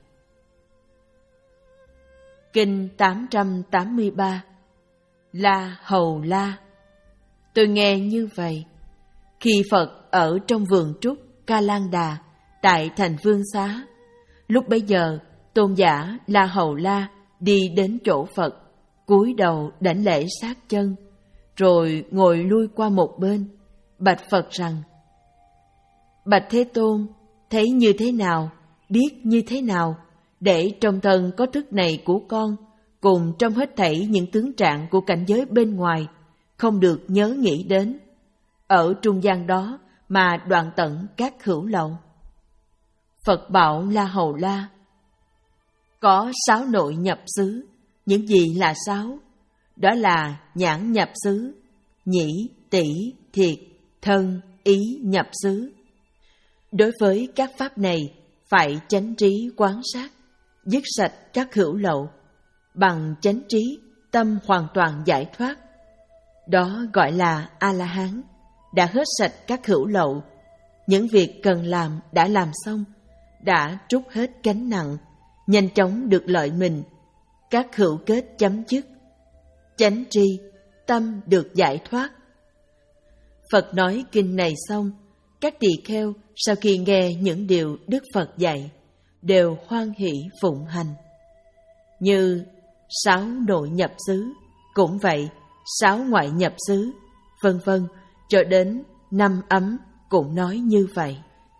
Kinh tám trăm tám mươi ba. La Hầu La. Tôi nghe như vậy. Khi Phật ở trong vườn trúc Ca Lan Đà tại thành Vương Xá, lúc bấy giờ tôn giả La Hầu La đi đến chỗ Phật, cúi đầu đảnh lễ sát chân, rồi ngồi lui qua một bên, bạch Phật rằng: bạch Thế Tôn, thấy như thế nào, biết như thế nào, để trong thân có thức này của con, cùng trong hết thảy những tướng trạng của cảnh giới bên ngoài, không được nhớ nghĩ đến. Ở trung gian đó mà đoạn tận các hữu lậu. Phật bảo La Hầu La: có sáu nội nhập xứ. Những gì là sáu? Đó là nhãn nhập xứ, nhĩ, tỷ, thiệt, thân, ý nhập xứ. Đối với các pháp này, phải chánh trí quán sát, dứt sạch các hữu lậu. Bằng chánh trí, tâm hoàn toàn giải thoát. Đó gọi là A-la-hán, đã hết sạch các hữu lậu. Những việc cần làm đã làm xong, đã trút hết gánh nặng, nhanh chóng được lợi mình. Các hữu kết chấm dứt. Chánh tri, tâm được giải thoát. Phật nói kinh này xong, các tỳ kheo sau khi nghe những điều Đức Phật dạy, đều hoan hỷ phụng hành. Như sáu nội nhập xứ, cũng vậy, sáu ngoại nhập xứ, vân vân, cho đến năm ấm cũng nói như vậy.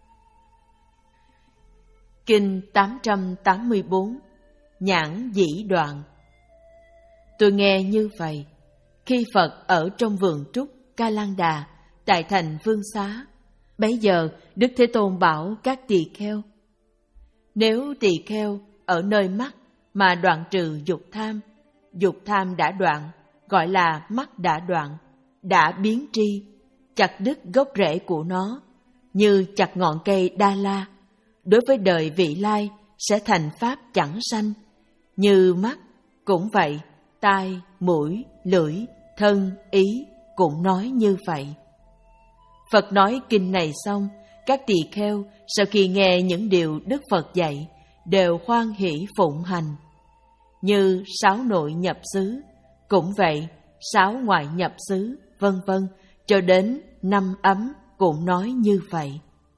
Kinh tám trăm tám mươi bốn, Nhãn Dĩ Đoạn. Tôi nghe như vậy, khi Phật ở trong vườn trúc Ca Lan Đà, tại thành Vương Xá, bấy giờ Đức Thế Tôn bảo các tỳ kheo: nếu tỳ kheo ở nơi mắt mà đoạn trừ dục tham, dục tham đã đoạn, gọi là mắt đã đoạn, đã biến tri, chặt đứt gốc rễ của nó, như chặt ngọn cây đa la, đối với đời vị lai sẽ thành pháp chẳng sanh. Như mắt cũng vậy, tai, mũi, lưỡi, thân, ý cũng nói như vậy. Phật nói kinh này xong, các tỳ kheo sau khi nghe những điều Đức Phật dạy, đều hoan hỷ phụng hành. Như sáu nội nhập xứ, cũng vậy, sáu ngoại nhập xứ, vân vân, cho đến năm ấm cũng nói như vậy.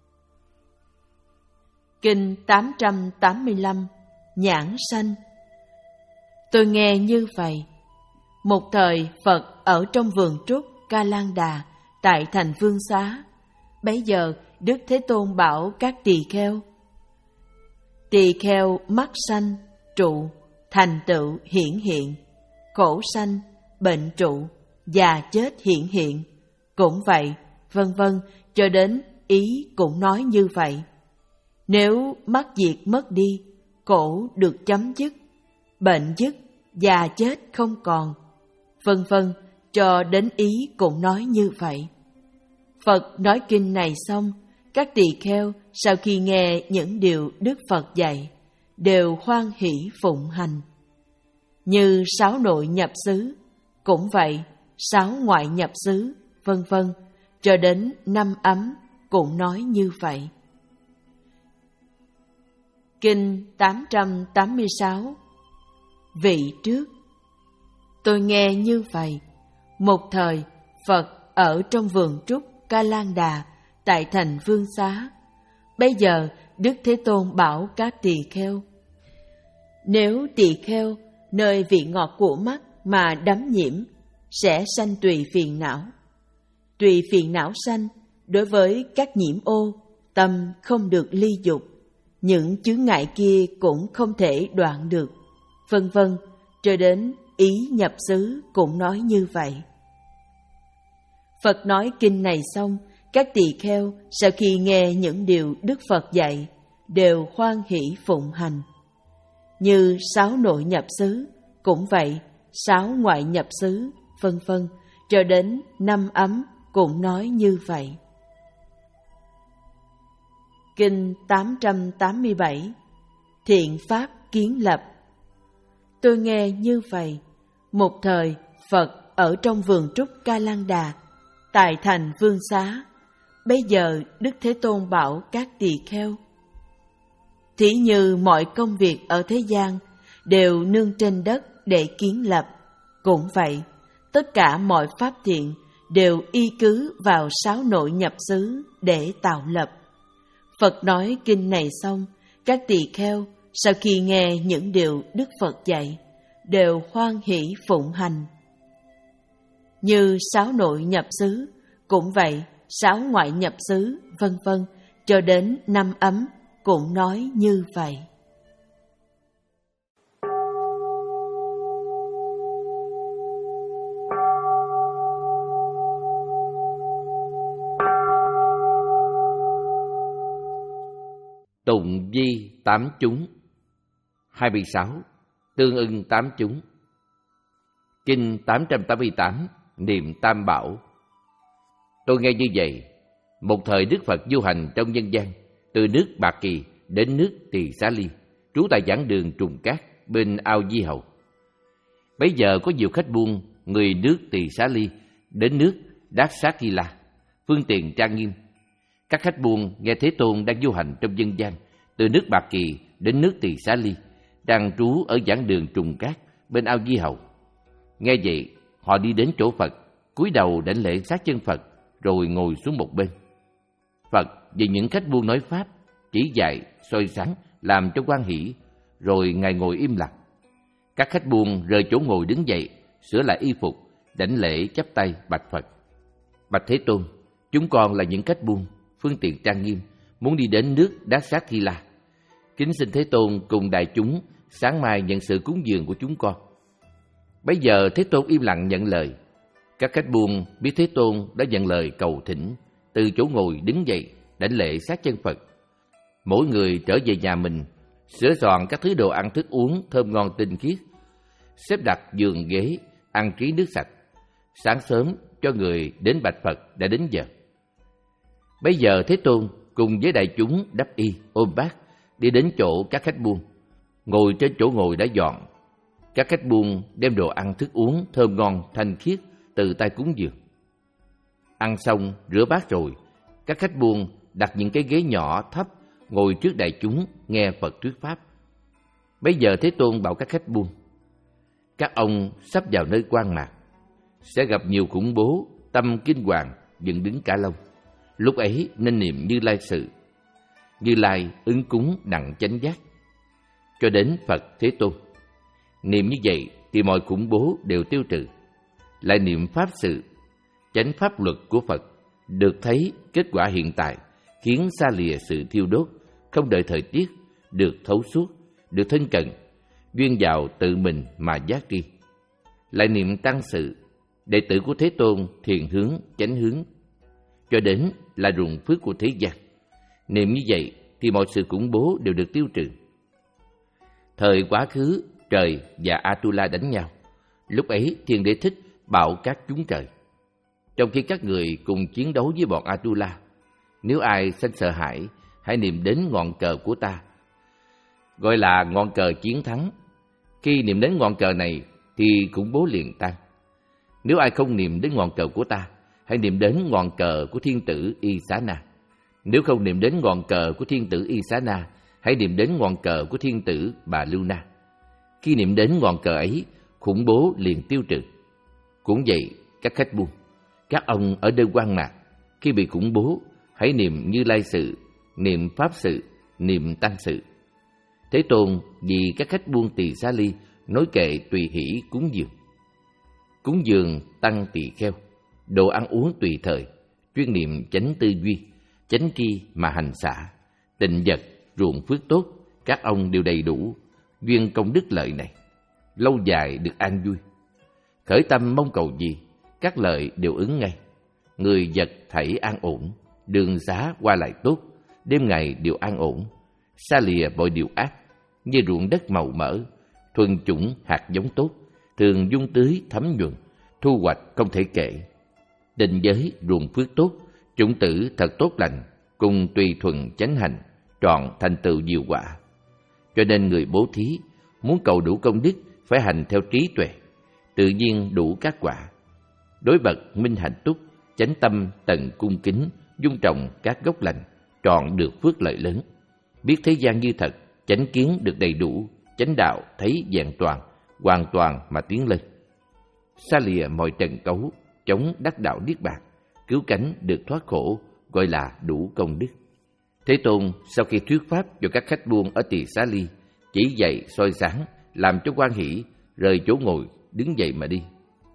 Kinh tám trăm tám mươi lăm, Nhãn Sanh. Tôi nghe như vậy. Một thời Phật ở trong vườn trúc Ca Lan Đà, tại thành Vương Xá, bấy giờ Đức Thế Tôn bảo các tỳ kheo: tỳ kheo mắt sanh, trụ, thành tựu hiển hiện, khổ sanh, bệnh trụ, già chết hiện hiện, cũng vậy, vân vân, cho đến ý cũng nói như vậy. Nếu mắt diệt mất đi, khổ được chấm dứt, bệnh dứt, già chết không còn, vân vân, cho đến ý cũng nói như vậy. Phật nói kinh này xong, các tỳ kheo sau khi nghe những điều Đức Phật dạy, đều hoan hỷ phụng hành. Như sáu nội nhập xứ, cũng vậy, sáu ngoại nhập xứ, vân vân, cho đến năm ấm cũng nói như vậy. Kinh tám trăm tám mươi sáu, Vị Trước. Tôi nghe như vậy. Một thời Phật ở trong vườn trúc Ca Lan Đà, tại thành Vương Xá, bây giờ Đức Thế Tôn bảo các tỳ kheo: nếu tỳ kheo nơi vị ngọt của mắt mà đắm nhiễm, sẽ sanh tùy phiền não. Tùy phiền não sanh, đối với các nhiễm ô, tâm không được ly dục, những chướng ngại kia cũng không thể đoạn được, vân vân, cho đến ý nhập xứ cũng nói như vậy. Phật nói kinh này xong, các tỳ kheo sau khi nghe những điều Đức Phật dạy, đều hoan hỷ phụng hành. Như sáu nội nhập xứ, cũng vậy, sáu ngoại nhập xứ, vân vân, cho đến năm ấm cũng nói như vậy. Kinh tám trăm tám mươi bảy, Thiện Pháp Kiến Lập. Tôi nghe như vậy. Một thời Phật ở trong vườn trúc Ca Lan Đà, tại thành Vương Xá, bây giờ Đức Thế Tôn bảo các tỳ kheo: thí như mọi công việc ở thế gian đều nương trên đất để kiến lập, cũng vậy, tất cả mọi pháp thiện đều y cứ vào sáu nội nhập xứ để tạo lập. Phật nói kinh này xong, các tỳ kheo sau khi nghe những điều Đức Phật dạy, đều hoan hỷ phụng hành. Như sáu nội nhập xứ, cũng vậy, sáu ngoại nhập xứ, vân vân, cho đến năm ấm cũng nói như vậy. Tụng vi tám chúng. Hai mươi sáu. Tương ưng tám chúng. Kinh tám trăm tám mươi tám, Niệm Tam Bảo. Tôi nghe như vậy. Một thời Đức Phật du hành trong nhân gian, từ nước Bạc Kỳ đến nước Tỳ Xá Ly, trú tại giảng đường Trùng Cát bên ao Di Hầu. Bấy giờ có nhiều khách buôn người nước Tỳ Xá Ly đến nước Đát Sát Kỳ La, phương tiện trang nghiêm. Các khách buôn nghe Thế Tôn đang du hành trong dân gian, từ nước Bạc Kỳ đến nước Tỳ Xá Ly, đang trú ở giảng đường Trùng Cát bên ao Di Hầu. Nghe vậy, họ đi đến chỗ Phật, cúi đầu đảnh lễ sát chân Phật, rồi ngồi xuống một bên. Phật vì những khách buôn nói pháp, chỉ dạy, soi sáng, làm cho hoan hỷ, rồi Ngài ngồi im lặng. Các khách buôn rời chỗ ngồi đứng dậy, sửa lại y phục, đảnh lễ chắp tay bạch Phật. Bạch Thế Tôn, chúng con là những khách buôn, phương tiện trang nghiêm, muốn đi đến nước Đát Sát Thi La. Kính xin Thế Tôn cùng đại chúng sáng mai nhận sự cúng dường của chúng con. Bấy giờ Thế Tôn im lặng nhận lời. Các khách buôn biết Thế Tôn đã nhận lời cầu thỉnh, từ chỗ ngồi đứng dậy, đảnh lễ sát chân Phật. Mỗi người trở về nhà mình, sửa soạn các thứ đồ ăn thức uống thơm ngon tinh khiết, xếp đặt giường ghế, ăn ký nước sạch. Sáng sớm cho người đến bạch Phật đã đến giờ. Bây giờ Thế Tôn cùng với đại chúng đắp y, ôm bát, đi đến chỗ các khách buôn, ngồi trên chỗ ngồi đã dọn. Các khách buôn đem đồ ăn thức uống thơm ngon thanh khiết từ tay cúng dường. Ăn xong rửa bát rồi, các khách buôn đặt những cái ghế nhỏ thấp ngồi trước đại chúng nghe Phật thuyết pháp. Bây giờ Thế Tôn bảo các khách buôn: các ông sắp vào nơi quan mạc, sẽ gặp nhiều khủng bố, tâm kinh hoàng, dựng đứng cả lông. Lúc ấy nên niệm Như Lai sự. Như Lai ứng cúng đặng chánh giác, cho đến Phật Thế Tôn. Niệm như vậy thì mọi khủng bố đều tiêu trừ. Lại niệm pháp sự, chánh pháp luật của Phật, được thấy kết quả hiện tại, khiến xa lìa sự thiêu đốt, không đợi thời tiết, được thấu suốt, được thân cận, duyên vào tự mình mà giác tri. Lại niệm tăng sự, đệ tử của Thế Tôn thiền hướng, chánh hướng, cho đến là ruộng phước của thế gian. Niệm như vậy thì mọi sự khủng bố đều được tiêu trừ. Thời quá khứ, trời và Atula đánh nhau. Lúc ấy Thiên Đế Thích bảo các chúng trời: trong khi các người cùng chiến đấu với bọn Atula, nếu ai sanh sợ hãi, hãy niệm đến ngọn cờ của ta, gọi là ngọn cờ chiến thắng. Khi niệm đến ngọn cờ này thì khủng bố liền tan. Nếu ai không niệm đến ngọn cờ của ta, hãy niệm đến ngọn cờ của thiên tử Y Xá Na. Nếu không niệm đến ngọn cờ của thiên tử Y Xá Na, hãy niệm đến ngọn cờ của thiên tử Bà Lưu Na. Khi niệm đến ngọn cờ ấy, khủng bố liền tiêu trừ. Cũng vậy, các khách buôn, các ông ở nơi quan mạc, khi bị khủng bố, hãy niệm Như Lai sự, niệm pháp sự, niệm tăng sự. Thế Tôn vì các khách buôn Tỳ Xá Ly nói kệ tùy hỷ cúng dường. Cúng dường tăng tỳ kheo, đồ ăn uống tùy thời, chuyên niệm chánh tư duy, chánh tri mà hành xả, tịnh vật, ruộng phước tốt, các ông đều đầy đủ, duyên công đức lợi này, lâu dài được an vui. Khởi tâm mong cầu gì, các lợi đều ứng ngay. Người vật thảy an ổn, đường xá qua lại tốt, đêm ngày đều an ổn, xa lìa mọi điều ác, như ruộng đất màu mỡ, thuần chủng hạt giống tốt, thường dung tưới thấm nhuần, thu hoạch không thể kể. Định giới ruộng phước tốt, chủng tử thật tốt lành, cùng tùy thuần chánh hành, trọn thành tựu nhiều quả. Cho nên người bố thí muốn cầu đủ công đức phải hành theo trí tuệ, tự nhiên đủ các quả. Đối bậc minh hạnh túc, chánh tâm tận cung kính, dung trồng các gốc lành, trọn được phước lợi lớn. Biết thế gian như thật, chánh kiến được đầy đủ, chánh đạo thấy vẹn toàn, hoàn toàn mà tiến lên. Xa lìa mọi trần cấu, chống đắc đạo niết bàn, cứu cánh được thoát khổ, gọi là đủ công đức. Thế Tôn sau khi thuyết pháp cho các khách buôn ở Tỳ Xá Ly, chỉ dạy soi sáng, làm cho hoan hỷ, rời chỗ ngồi, đứng dậy mà đi.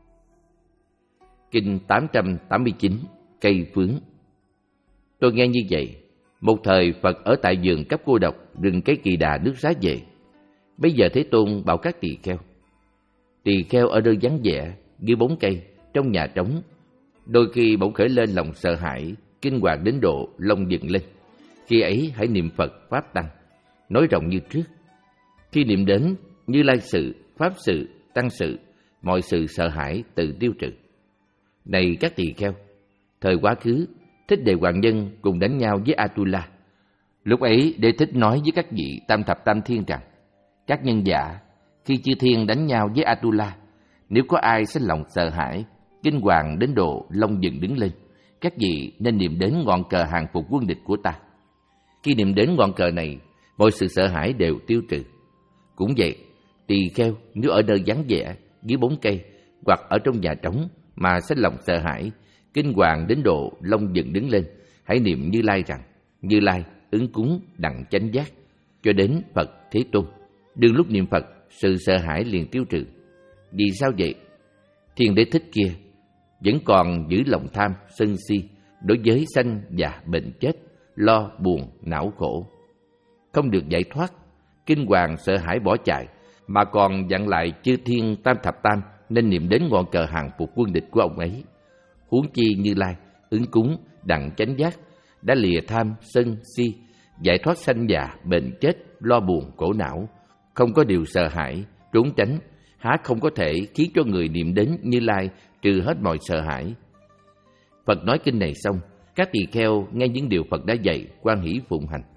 Kinh tám trăm tám mươi chín, Cây Phướng. Tôi nghe như vậy, một thời Phật ở tại vườn cấp cô độc, rừng cây Kỳ Đà nước Xá Vệ. Bây giờ Thế Tôn bảo các tỳ kheo. Tỳ kheo ở nơi vắng vẻ, dưới bóng cây, trong nhà trống, đôi khi bỗng khởi lên lòng sợ hãi, kinh hoàng đến độ lông dựng lên. Khi ấy hãy niệm Phật Pháp Tăng, nói rộng như trước. Khi niệm đến Như Lai sự, Pháp sự, Tăng sự, mọi sự sợ hãi tự tiêu trừ. Này các tỳ kheo, thời quá khứ, Thích Đề Hoàng Nhân cùng đánh nhau với Atula. Lúc ấy Đế Thích nói với các vị Tam Thập Tam Thiên rằng: các nhân giả, khi chư thiên đánh nhau với Atula, nếu có ai sinh lòng sợ hãi, kinh hoàng đến độ lông dựng đứng lên, các vị nên niệm đến ngọn cờ hàng phục quân địch của ta. Khi niệm đến ngọn cờ này, mọi sự sợ hãi đều tiêu trừ. Cũng vậy, tỳ kheo nếu ở nơi vắng vẻ, dưới bóng cây hoặc ở trong nhà trống mà sinh lòng sợ hãi, kinh hoàng đến độ lông dựng đứng lên, hãy niệm Như Lai rằng: Như Lai ứng cúng đặng chánh giác, cho đến Phật Thế Tôn. Đương lúc niệm Phật, sự sợ hãi liền tiêu trừ. Vì sao vậy? Thiên Đế Thích kia vẫn còn giữ lòng tham, sân si đối với sanh già bệnh chết, lo buồn não khổ, không được giải thoát, kinh hoàng sợ hãi bỏ chạy, mà còn dặn lại chư thiên Tam Thập Tam nên niệm đến ngọn cờ hàng phục quân địch của ông ấy. Huống chi Như Lai ứng cúng đặng chánh giác đã lìa tham sân si, giải thoát sanh già bệnh chết, lo buồn khổ não, không có điều sợ hãi trốn tránh, há không có thể khiến cho người niệm đến Như Lai trừ hết mọi sợ hãi. Phật nói kinh này xong, các tỳ kheo nghe những điều Phật đã dạy, hoan hỷ phụng hành.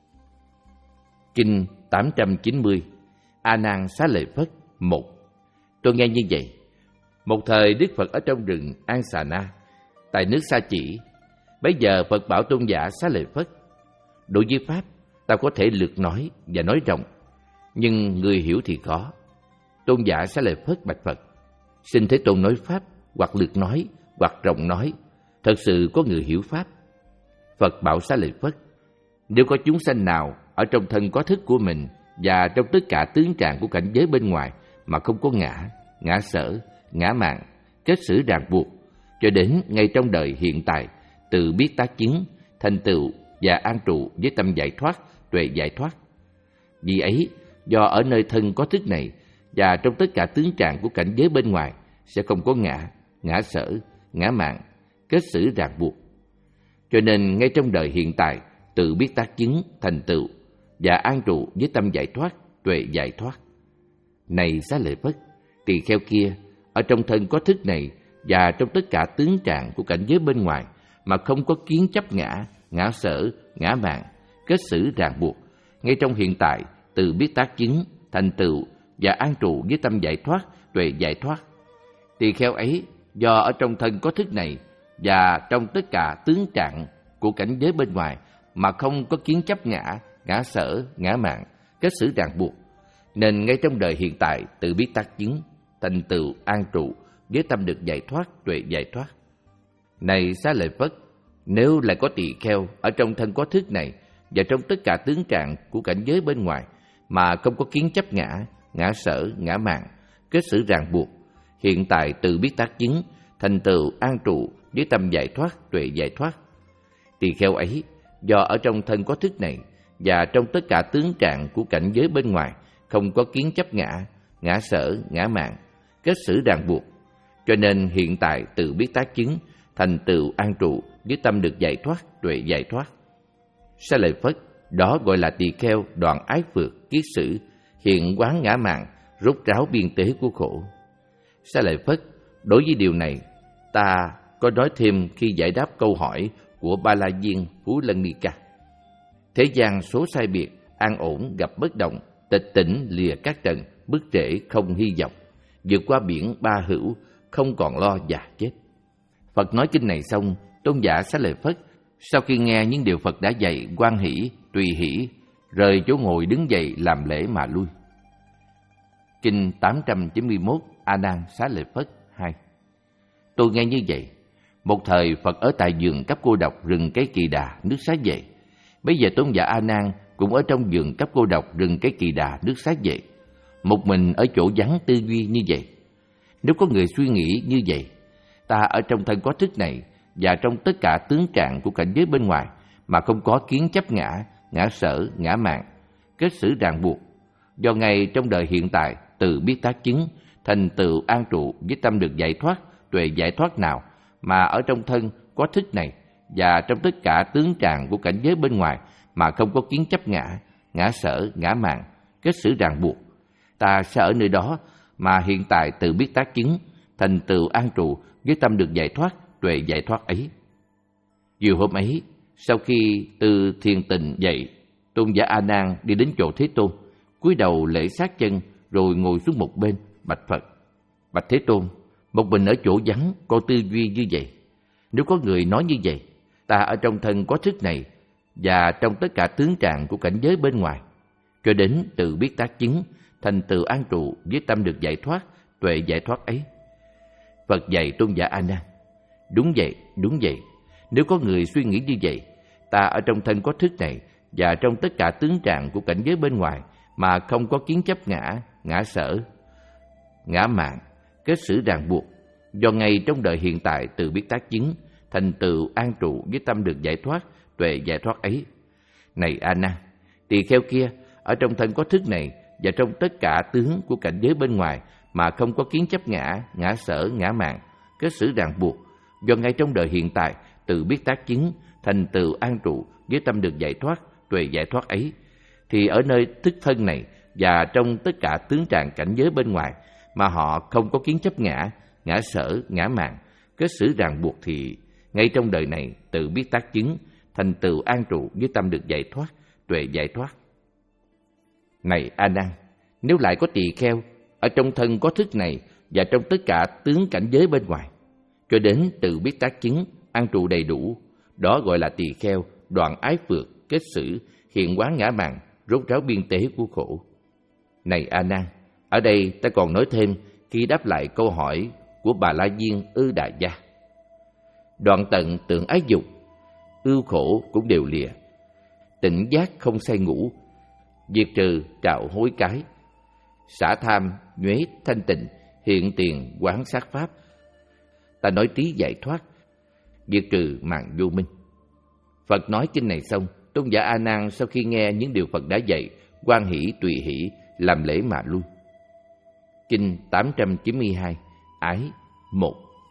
Kinh tám trăm chín mươi. A Nan Xá Lợi Phất một. Tôi nghe như vậy: một thời Đức Phật ở trong rừng An Xà Na, tại nước Sa Chỉ. Bấy giờ Phật bảo tôn giả Xá Lợi Phất: đối với pháp, ta có thể lược nói và nói rộng, nhưng người hiểu thì khó. Tôn giả Xá Lợi Phất bạch Phật: xin Thế Tôn nói pháp, hoặc lược nói, hoặc rộng nói, thật sự có người hiểu pháp. Phật bảo Xá Lợi Phất: nếu có chúng sanh nào ở trong thân có thức của mình và trong tất cả tướng trạng của cảnh giới bên ngoài mà không có ngã, ngã sở, ngã mạn, kết xử ràng buộc, cho đến ngay trong đời hiện tại tự biết tác chứng, thành tựu và an trụ với tâm giải thoát, tuệ giải thoát. Vì ấy, do ở nơi thân có thức này và trong tất cả tướng trạng của cảnh giới bên ngoài sẽ không có ngã, ngã sở, ngã mạn, kết xử ràng buộc, cho nên ngay trong đời hiện tại tự biết tác chứng, thành tựu và an trụ với tâm giải thoát, tuệ giải thoát. Này Xá Lợi Phất, tỳ kheo kia ở trong thân có thức này và trong tất cả tướng trạng của cảnh giới bên ngoài mà không có kiến chấp ngã, ngã sở, ngã mạn, kết xử ràng buộc, ngay trong hiện tại tự biết tác chứng, thành tựu và an trụ với tâm giải thoát, tuệ giải thoát. Tỳ kheo ấy do ở trong thân có thức này và trong tất cả tướng trạng của cảnh giới bên ngoài mà không có kiến chấp ngã, ngã sở, ngã mạn, kết xử ràng buộc, nên ngay trong đời hiện tại tự biết tác chứng, thành tựu, an trụ với tâm được giải thoát, tuệ giải thoát. Này Xá Lợi Phất, nếu lại có tỳ kheo ở trong thân có thức này và trong tất cả tướng trạng của cảnh giới bên ngoài mà không có kiến chấp ngã, ngã sở, ngã mạn, kết xử ràng buộc, hiện tại tự biết tác chứng, thành tựu, an trụ với tâm giải thoát, tuệ giải thoát. Tỳ kheo ấy do ở trong thân có thức này và trong tất cả tướng trạng của cảnh giới bên ngoài không có kiến chấp ngã, ngã sở, ngã mạn, kết xử ràng buộc, cho nên hiện tại tự biết tác chứng, thành tựu, an trụ với tâm được giải thoát, tuệ giải thoát. Xá Lợi Phất, đó gọi là tỳ kheo đoạn ái phược, kiết sử, hiện quán ngã mạn, rốt ráo biên tế của khổ. Xá Lợi Phất, đối với điều này, ta có nói thêm khi giải đáp câu hỏi của Ba La Viên Phú Lân Ni Ca. Thế gian số sai biệt, an ổn gặp bất động, tịch tỉnh lìa các trần, bức trễ không hy vọng, vượt qua biển ba hữu, không còn lo già chết. Phật nói kinh này xong, tôn giả Xá Lợi Phất sau khi nghe những điều Phật đã dạy, hoan hỷ, tùy hỷ, rời chỗ ngồi đứng dậy làm lễ mà lui. Kinh tám trăm chín mươi mốt. A Nan Xá Lợi Phất hai. Tôi nghe như vậy: một thời Phật ở tại vườn Cấp Cô Độc, rừng Cây Kỳ Đà, nước Xá Vệ. Bây giờ tôn giả A Nan cũng ở trong vườn Cấp Cô Độc, rừng Cây Kỳ Đà, nước Xá Vệ, một mình ở chỗ vắng tư duy như vậy. Nếu có người suy nghĩ như vậy: ta ở trong thân có thức này và trong tất cả tướng trạng của cảnh giới bên ngoài mà không có kiến chấp ngã, ngã sở, ngã mạn, kết xử ràng buộc, do ngay trong đời hiện tại tự biết tác chứng, thành tựu, an trụ với tâm được giải thoát, tuệ giải thoát nào mà ở trong thân có thức này và trong tất cả tướng trạng của cảnh giới bên ngoài mà không có kiến chấp ngã, ngã sở, ngã mạn, kết xử ràng buộc, ta sẽ ở nơi đó mà hiện tại tự biết tác chứng, thành tựu, an trụ với tâm được giải thoát, tuệ giải thoát ấy. Chiều hôm ấy, sau khi từ thiền tịnh dậy, Tôn giả A Nan đi đến chỗ Thế Tôn, cúi đầu lễ sát chân rồi ngồi xuống một bên, bạch Phật: Bạch Thế Tôn, một mình ở chỗ vắng có tư duy như vậy. Nếu có người nói như vậy, ta ở trong thân có thức này và trong tất cả tướng trạng của cảnh giới bên ngoài, cho đến tự biết tác chứng, thành tựu an trụ với tâm được giải thoát, tuệ giải thoát ấy. Phật dạy Tôn giả A Nan: Đúng vậy, đúng vậy. Nếu có người suy nghĩ như vậy, ta ở trong thân có thức này và trong tất cả tướng trạng của cảnh giới bên ngoài mà không có kiến chấp ngã, ngã sở, ngã mạn, kết sử ràng buộc, do ngay trong đời hiện tại tự biết tác chứng, thành tựu an trụ với tâm được giải thoát, tuệ giải thoát ấy. Này A Nan, tỳ kheo kia ở trong thân có thức này và trong tất cả tướng của cảnh giới bên ngoài mà không có kiến chấp ngã, ngã sở, ngã mạn, kết sử ràng buộc, do ngay trong đời hiện tại tự biết tác chứng, thành tựu an trụ với tâm được giải thoát, tuệ giải thoát ấy, thì ở nơi thức thân này và trong tất cả tướng trạng cảnh giới bên ngoài mà họ không có kiến chấp ngã, ngã sở, ngã mạn, kết sử ràng buộc, thì ngay trong đời này tự biết tác chứng, thành tựu an trụ với tâm được giải thoát, tuệ giải thoát. Này A Nan, nếu lại có tỳ kheo ở trong thân có thức này và trong tất cả tướng cảnh giới bên ngoài, cho đến tự biết tác chứng, an trụ đầy đủ, đó gọi là tỳ kheo đoạn ái phược, kết sử, hiện quán ngã mạn, rốt ráo biên tế của khổ. Này A Nan, ở đây ta còn nói thêm khi đáp lại câu hỏi của Bà La Viên Ư Đà Gia: Đoạn tận tưởng ái dục, ưu khổ cũng đều lìa, tỉnh giác không say ngủ, diệt trừ trạo hối cái, xả tham nhuế thanh tịnh, hiện tiền quán sát pháp. Ta nói trí giải thoát, diệt trừ màn vô minh. Phật nói kinh này xong, Tôn giả A Nan sau khi nghe những điều Phật đã dạy, hoan hỷ tùy hỷ, làm lễ mà lui. Kinh tám trăm chín mươi hai, ái một.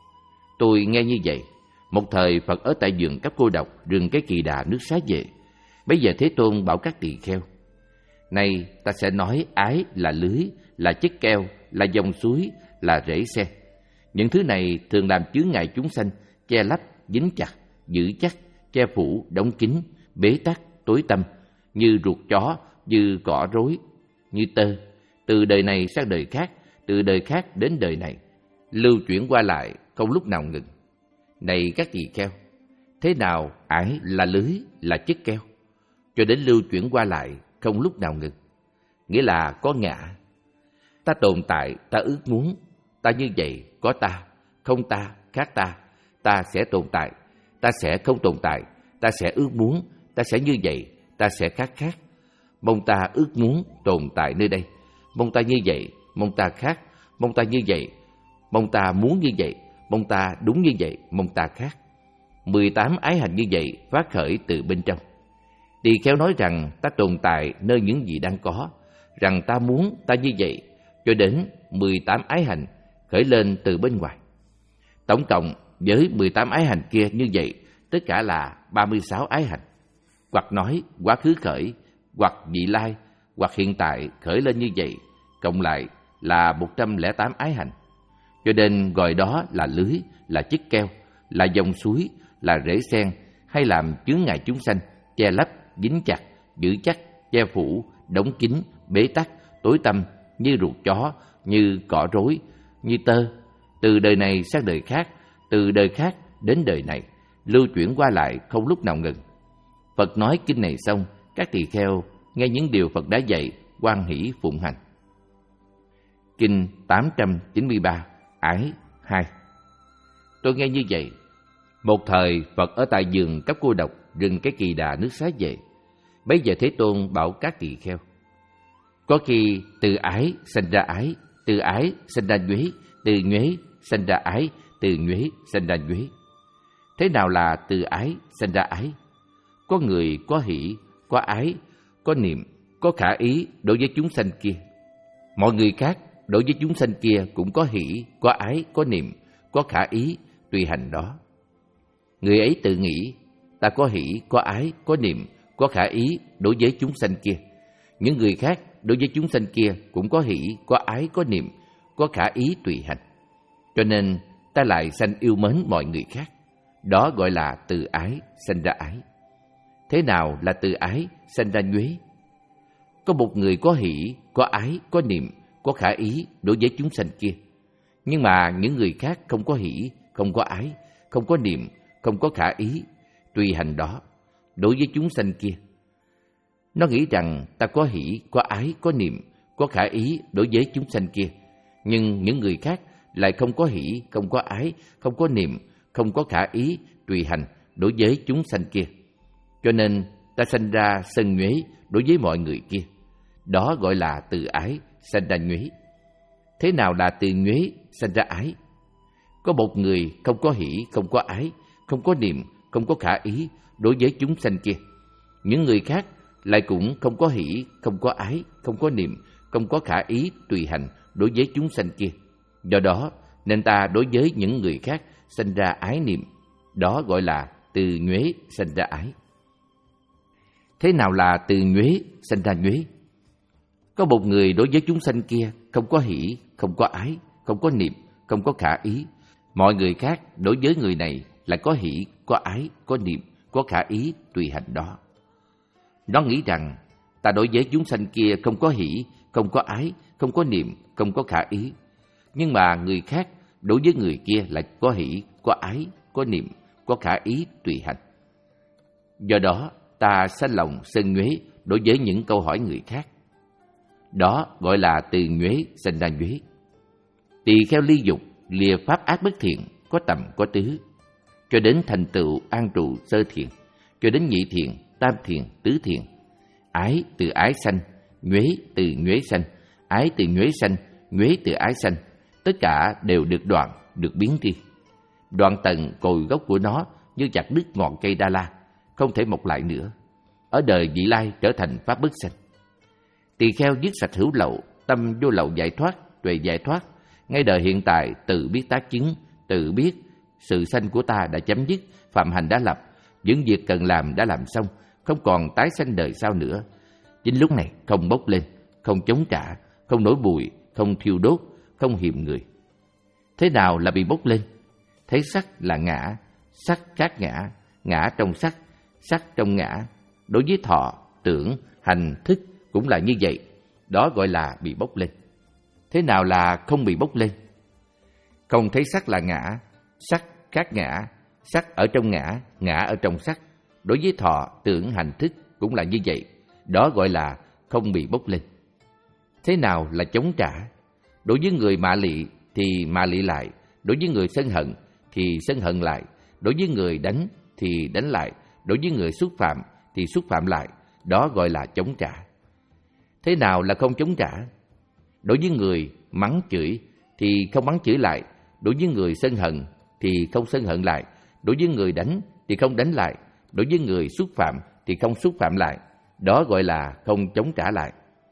Tôi nghe như vậy. Một thời Phật ở tại vườn Cấp Cô Độc, rừng Cái Kỳ Đà, nước Xá Vệ. Bây giờ Thế Tôn bảo các tỳ kheo: Nay ta sẽ nói ái là lưới, là chiếc keo, là dòng suối, là rễ sen. Những thứ này thường làm chướng ngại chúng sanh, che lấp, dính chặt, giữ chắc, che phủ, đóng kín, bế tắc, tối tăm, như ruột chó, như cỏ rối, như tơ, từ đời này sang đời khác, từ đời khác đến đời này, lưu chuyển qua lại, không lúc nào ngừng. Này các tỳ kheo, thế nào ái là lưới, là chiếc keo, cho đến lưu chuyển qua lại, không lúc nào ngừng? Nghĩa là có ngã. Ta tồn tại, ta ước muốn, ta như vậy, có ta, không ta, khác ta, ta sẽ tồn tại, ta sẽ không tồn tại, ta sẽ ước muốn, ta sẽ như vậy, ta sẽ khác khác. Mong ta ước muốn tồn tại nơi đây, mong ta như vậy, mong ta khác, mong ta như vậy, mong ta muốn như vậy, mong ta đúng như vậy, mong ta khác. Mười tám ái hành như vậy phát khởi từ bên trong. Tỳ kheo nói rằng ta tồn tại nơi những gì đang có, rằng ta muốn, ta như vậy, cho đến mười tám ái hành khởi lên từ bên ngoài. Tổng cộng với mười tám ái hành kia như vậy, tất cả là ba mươi sáu ái hành. Hoặc nói quá khứ khởi, hoặc vị lai, hoặc hiện tại khởi lên như vậy, cộng lại là một trăm lẻ tám ái hành. Cho nên gọi đó là lưới, là chiếc keo, là dòng suối, là rễ sen, hay làm chướng ngại chúng sanh, che lấp, dính chặt, giữ chắc, che phủ, đóng kín, bế tắc, tối tăm, như ruột chó, như cỏ rối, như tơ, từ đời này sang đời khác, từ đời khác đến đời này, lưu chuyển qua lại không lúc nào ngừng. Phật nói kinh này xong, các tỳ kheo nghe những điều Phật đã dạy, hoan hỷ phụng hành. Kinh tám trăm chín mươi ba, ái hai. Tôi nghe như vậy. Một thời Phật ở tại vườn Cấp Cô Độc, rừng Cái Kỳ Đà, nước Xá Vệ. Bấy giờ Thế Tôn bảo các tỳ kheo: Có khi từ ái sanh ra ái, từ ái sanh ra nhuế, từ nhuế sanh ra ái, từ nhuế sanh ra nhuế. Thế nào là từ ái sanh ra ái? Có người có hỷ, có ái, có niệm, có khả ý đối với chúng sanh kia. Mọi người khác đối với chúng sanh kia cũng có hỷ, có ái, có niệm, có khả ý, tùy hành đó. Người ấy tự nghĩ, ta có hỷ, có ái, có niệm, có khả ý đối với chúng sanh kia. Những người khác đối với chúng sanh kia cũng có hỷ, có ái, có niệm, có khả ý tùy hành. Cho nên ta lại sanh yêu mến mọi người khác. đó gọi là từ ái sanh ra ái. Thế nào là từ ái sanh ra nhuế? Có một người có hỷ, có ái, có niệm, có khả ý đối với chúng sanh kia. Nhưng mà những người khác không có hỷ, không có ái, không có niệm, không có khả ý, tùy hành đó đối với chúng sanh kia. Nó nghĩ rằng ta có hỷ, có ái, có niệm, có khả ý đối với chúng sanh kia. Nhưng những người khác lại không có hỷ, không có ái, không có niệm, không có khả ý, tùy hành đối với chúng sanh kia. Cho nên ta sanh ra sân nhuế đối với mọi người kia. Đó gọi là từ ái sanh ra nhuế. Thế nào là từ nhuế sanh ra ái? Có một người không có hỷ, không có ái, không có niệm, không có khả ý đối với chúng sanh kia. Những người khác lại cũng không có hỷ, không có ái, không có niệm, không có khả ý tùy hành đối với chúng sanh kia. Do đó nên ta đối với những người khác sanh ra ái niệm. Đó gọi là từ nhuế sanh ra ái. Thế nào là từ nhuế sanh ra nhuế? Có một người đối với chúng sanh kia không có hỷ, không có ái, không có niệm, không có khả ý. Mọi người khác đối với người này là có hỷ, có ái, có niệm, có khả ý tùy hành đó. Nó nghĩ rằng ta đối với chúng sanh kia không có hỷ, không có ái, không có niệm, không có khả ý. Nhưng mà người khác đối với người kia lại có hỷ, có ái, có niệm, có khả ý tùy hành. Do đó ta sanh lòng sân nhuế đối với những câu hỏi người khác. Đó gọi là từ nhuế sanh ra nhuế. Tỳ kheo ly dục, lìa pháp ác bất thiện, có tầm có tứ, cho đến thành tựu an trụ sơ thiện, cho đến nhị thiện, tam thiện, tứ thiện. Ái từ ái sanh, nhuế từ nhuế sanh, ái từ nhuế sanh, nhuế từ ái sanh, tất cả đều được đoạn, được biến đi. Đoạn tận cội gốc của nó như chặt đứt ngọn cây đa la, không thể mọc lại nữa. Ở đời vị lai trở thành pháp bất sanh. Tỳ kheo dứt sạch hữu lậu, tâm vô lậu giải thoát, tuệ giải thoát. Ngay đời hiện tại tự biết tác chứng, tự biết sự sanh của ta đã chấm dứt, phạm hành đã lập, những việc cần làm đã làm xong, không còn tái sanh đời sau nữa. Chính lúc này không bốc lên, không chống trả, không nổi bụi, không thiêu đốt, không hiềm người. Thế nào là bị bốc lên? Thấy sắc là ngã, sắc khác ngã, ngã trong sắc, sắc trong ngã. Đối với thọ, tưởng, hành, thức cũng là như vậy. Đó gọi là bị bốc lên. Thế nào là không bị bốc lên? Không thấy sắc là ngã, sắc khác ngã, sắc ở trong ngã, ngã ở trong sắc. Đối với thọ, tưởng, hành, thức cũng là như vậy. Đó gọi là không bị bốc lên. Thế nào là chống trả? Đối với người mạ lị thì mạ lị lại, đối với người sân hận thì sân hận lại, đối với người đánh thì đánh lại, đối với người xúc phạm thì xúc phạm lại. Đó gọi là chống trả. Thế nào là không chống trả? Đối với người mắng chửi thì không mắng chửi lại, đối với người sân hận thì không sân hận lại, đối với người đánh thì không đánh lại, đối với người xúc phạm thì không xúc phạm lại. Đó gọi là không chống trả lại.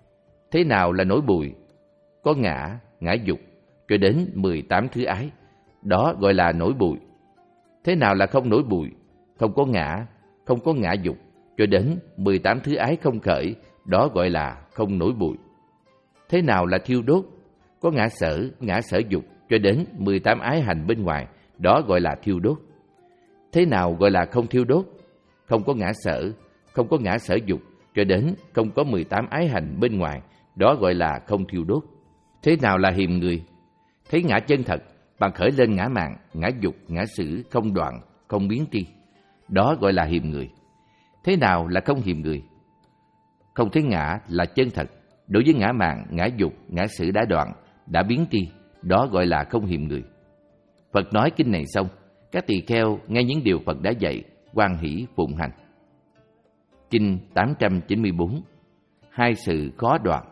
Thế nào là nổi bụi? Có ngã, ngã dục, cho đến mười tám thứ ái. Đó gọi là nổi bụi. Thế nào là không nổi bụi? Không có ngã, không có ngã dục, cho đến mười tám thứ ái không khởi. Đó gọi là không nổi bụi. Thế nào là thiêu đốt? Có ngã sở, ngã sở dục, cho đến mười tám ái hành bên ngoài. Đó gọi là thiêu đốt. Thế nào gọi là không thiêu đốt? Không có ngã sở, không có ngã sở dục, cho đến không có mười tám ái hành bên ngoài. Đó gọi là không thiêu đốt. Thế nào là hiềm người? Thấy ngã chân thật, bằng khởi lên ngã mạn, ngã dục, ngã sử, không đoạn, không biến tri. Đó gọi là hiềm người. Thế nào là không hiềm người? Không thấy ngã là chân thật, đối với ngã mạn, ngã dục, ngã sử đã đoạn, đã biến tri. Đó gọi là không hiềm người. Phật nói kinh này xong, các tỳ kheo nghe những điều Phật đã dạy, hoan hỷ phụng hành. Kinh tám trăm chín mươi bốn. Hai sự khó đoạn.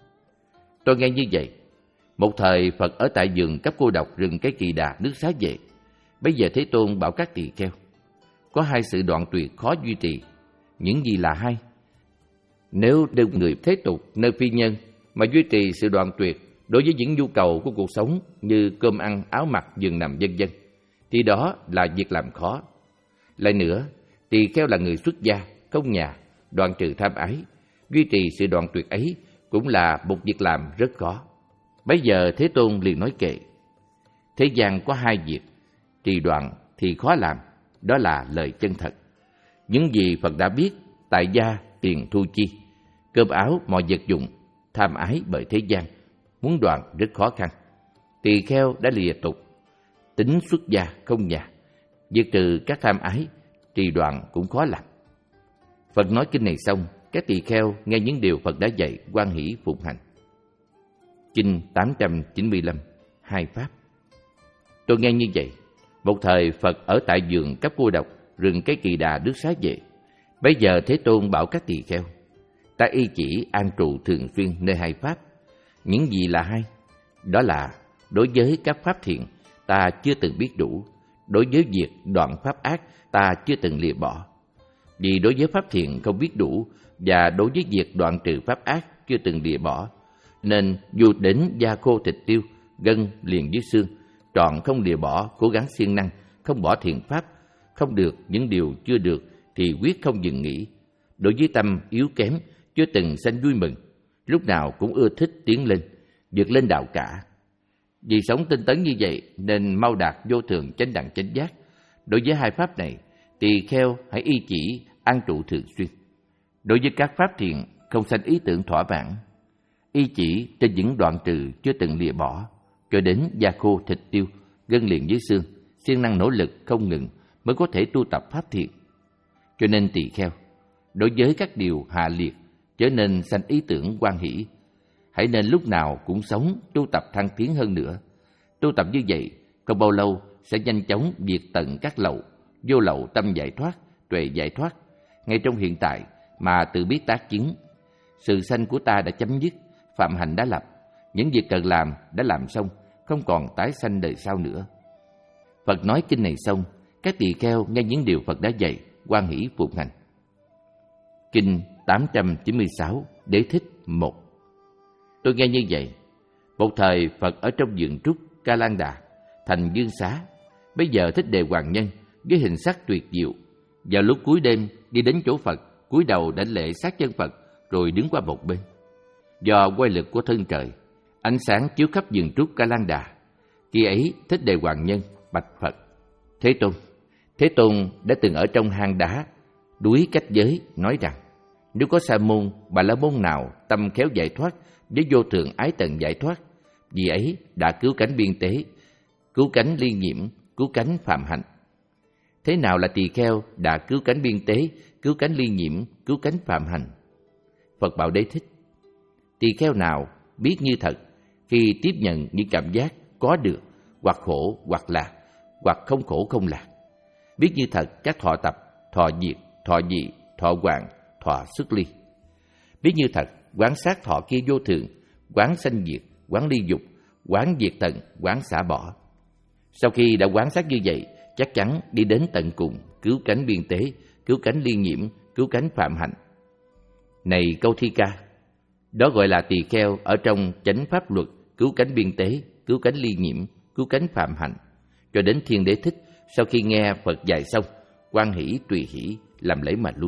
Tôi nghe như vậy. Một thời Phật ở tại vườn cấp cô độc rừng Cái Kỳ Đà, nước Xá Vệ. Bây giờ Thế Tôn bảo các tỳ kheo, có hai sự đoạn tuyệt khó duy trì. Những gì là hai? Nếu đều người thế tục nơi phi nhân mà duy trì sự đoạn tuyệt đối với những nhu cầu của cuộc sống như cơm ăn, áo mặc, giường nằm vân vân, thì đó là việc làm khó. Lại nữa, tỳ kheo là người xuất gia, không nhà, đoạn trừ tham ái, duy trì sự đoạn tuyệt ấy cũng là một việc làm rất khó. Bây giờ Thế Tôn liền nói kệ: thế gian có hai việc, trì đoạn thì khó làm, đó là lời chân thật. Những gì Phật đã biết, tại gia, tiền thu chi, cơm áo mọi vật dụng, tham ái bởi thế gian, muốn đoạn rất khó khăn. Tỳ kheo đã lìa tục, tính xuất gia không nhà, diệt trừ các tham ái, trì đoạn cũng khó làm. Phật nói kinh này xong, các tỳ kheo nghe những điều Phật đã dạy, hoan hỷ phụng hành. Kinh tám trăm chín mươi lăm, hai pháp. Tôi nghe như vậy. Một thời Phật ở tại vườn cấp cô độc, rừng cây Kỳ Đà nước Xá Vệ. Bây giờ Thế Tôn bảo các tỳ kheo, ta y chỉ an trụ thường xuyên nơi hai pháp. Những gì là hai? Đó là đối với các pháp thiện, ta chưa từng biết đủ. Đối với việc đoạn pháp ác, ta chưa từng lìa bỏ. Vì đối với pháp thiện không biết đủ, và đối với việc đoạn trừ pháp ác chưa từng lìa bỏ, nên dù đến da khô thịt tiêu, gân liền dưới xương, trọn không lìa bỏ, cố gắng siêng năng, không bỏ thiện pháp, không được những điều chưa được thì quyết không dừng nghỉ. Đối với tâm yếu kém, chưa từng sanh vui mừng, lúc nào cũng ưa thích tiến lên, vượt lên đạo cả. Vì sống tinh tấn như vậy nên mau đạt vô thượng chánh đẳng chánh giác. Đối với hai pháp này, tỳ kheo hãy y chỉ an trụ thường xuyên. Đối với các pháp thiện không sanh ý tưởng thỏa mãn, y chỉ trên những đoạn trừ chưa từng lìa bỏ, cho đến da khô thịt tiêu, gân liền dưới xương, siêng năng nỗ lực không ngừng mới có thể tu tập pháp thiện. Cho nên tỳ kheo, đối với các điều hạ liệt trở nên sanh ý tưởng hoan hỷ, hãy nên lúc nào cũng sống tu tập thăng tiến hơn nữa. Tu tập như vậy, không bao lâu sẽ nhanh chóng diệt tận các lậu, vô lậu tâm giải thoát, tuệ giải thoát, ngay trong hiện tại mà tự biết tác chứng. Sự sanh của ta đã chấm dứt, phạm hạnh đã lập, những việc cần làm đã làm xong, không còn tái sanh đời sau nữa. Phật nói kinh này xong, các tỳ kheo nghe những điều Phật đã dạy, hoan hỷ phụng hành. Kinh tám trăm chín mươi sáu, Đế Thích một. Tôi nghe như vậy. Một thời Phật ở trong vườn trúc Ca Lan Đà, thành Dương Xá. Bây giờ Thích Đề Hoàng Nhân với hình sắc tuyệt diệu, vào lúc cuối đêm đi đến chỗ Phật, cúi đầu đảnh lễ sát chân Phật, rồi đứng qua một bên. Do quay lực của thân trời, ánh sáng chiếu khắp vườn trúc Ca Lan Đà. Khi ấy Thích Đề Hoàng Nhân bạch Phật: Thế Tôn, Thế Tôn đã từng ở trong hang đá, đuối cách giới, nói rằng nếu có sa môn, bà la môn nào tâm khéo giải thoát với vô thượng ái tận giải thoát, vì ấy đã cứu cánh biên tế, cứu cánh ly nhiễm, cứu cánh phạm hạnh. Thế nào là tỳ kheo đã cứu cánh biên tế, cứu cánh ly nhiễm, cứu cánh phạm hạnh? Phật bảo Đế Thích: tỳ kheo nào biết như thật, khi tiếp nhận những cảm giác có được, hoặc khổ hoặc lạc, hoặc không khổ không lạc, biết như thật các thọ tập, thọ diệt, thọ dị, thọ hoại, thọ xuất ly, biết như thật quán sát thọ kia vô thường, quán sanh diệt, quán ly dục, quán diệt tận, quán xả bỏ. Sau khi đã quán sát như vậy, chắc chắn đi đến tận cùng, cứu cánh biên tế, cứu cánh ly nhiễm, cứu cánh phạm hạnh. Này Câu Thi Ca, đó gọi là tỳ kheo ở trong chánh pháp luật, cứu cánh biên tế, cứu cánh ly nhiễm, cứu cánh phạm hạnh. Cho đến Thiên Đế Thích, sau khi nghe Phật dạy xong, hoan hỷ tùy hỷ làm lễ mà lui.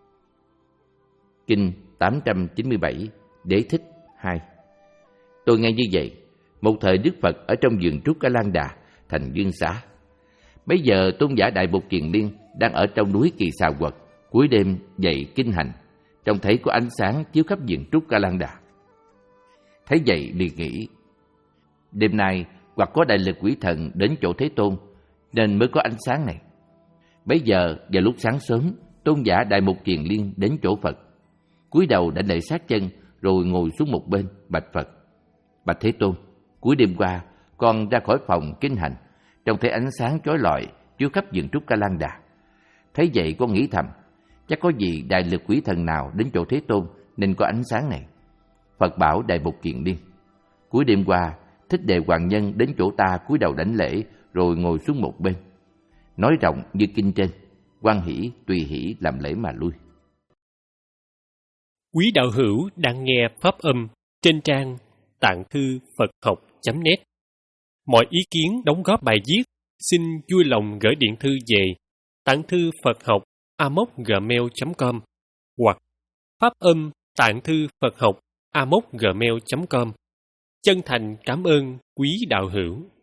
Kinh tám trăm chín mươi bảy, Đế Thích hai. Tôi nghe như vậy. Một thời Đức Phật ở trong vườn trúc Ca Lan Đà, thành Dương Xá. Bây giờ Tôn giả Đại Bột Kiền Liên đang ở trong núi Kỳ Xà Quật, cuối đêm dậy kinh hành, trông thấy có ánh sáng chiếu khắp vườn trúc Ca Lan Đà. Thấy vậy liền nghĩ, đêm nay hoặc có đại lực quỷ thần đến chỗ Thế Tôn nên mới có ánh sáng này. Bây giờ vào lúc sáng sớm, Tôn giả Đại Bột Kiền Liên đến chỗ Phật, cúi đầu đảnh lễ sát chân, rồi ngồi xuống một bên bạch Phật: Bạch Thế Tôn, cuối đêm qua con ra khỏi phòng kinh hành, trông thấy ánh sáng chói lọi chiếu khắp vườn trúc Ca Lan Đà. Thấy vậy con nghĩ thầm, chắc có gì đại lực quỷ thần nào đến chỗ Thế Tôn nên có ánh sáng này. Phật bảo Đại Bột Kiền Liên: cuối đêm qua Thích Đề Hoàng Nhân đến chỗ ta cúi đầu đảnh lễ, rồi ngồi xuống một bên, nói rộng như kinh trên, hoan hỷ tùy hỷ làm lễ mà lui. Quý đạo hữu đang nghe pháp âm trên trang tạng thư Phật học chấm net. Mọi ý kiến đóng góp bài viết xin vui lòng gửi điện thư về tạng thư Phật học a mốc gmail chấm com hoặc pháp âm tạng thư Phật học a mốc gmail chấm com. Chân thành cảm ơn quý đạo hữu.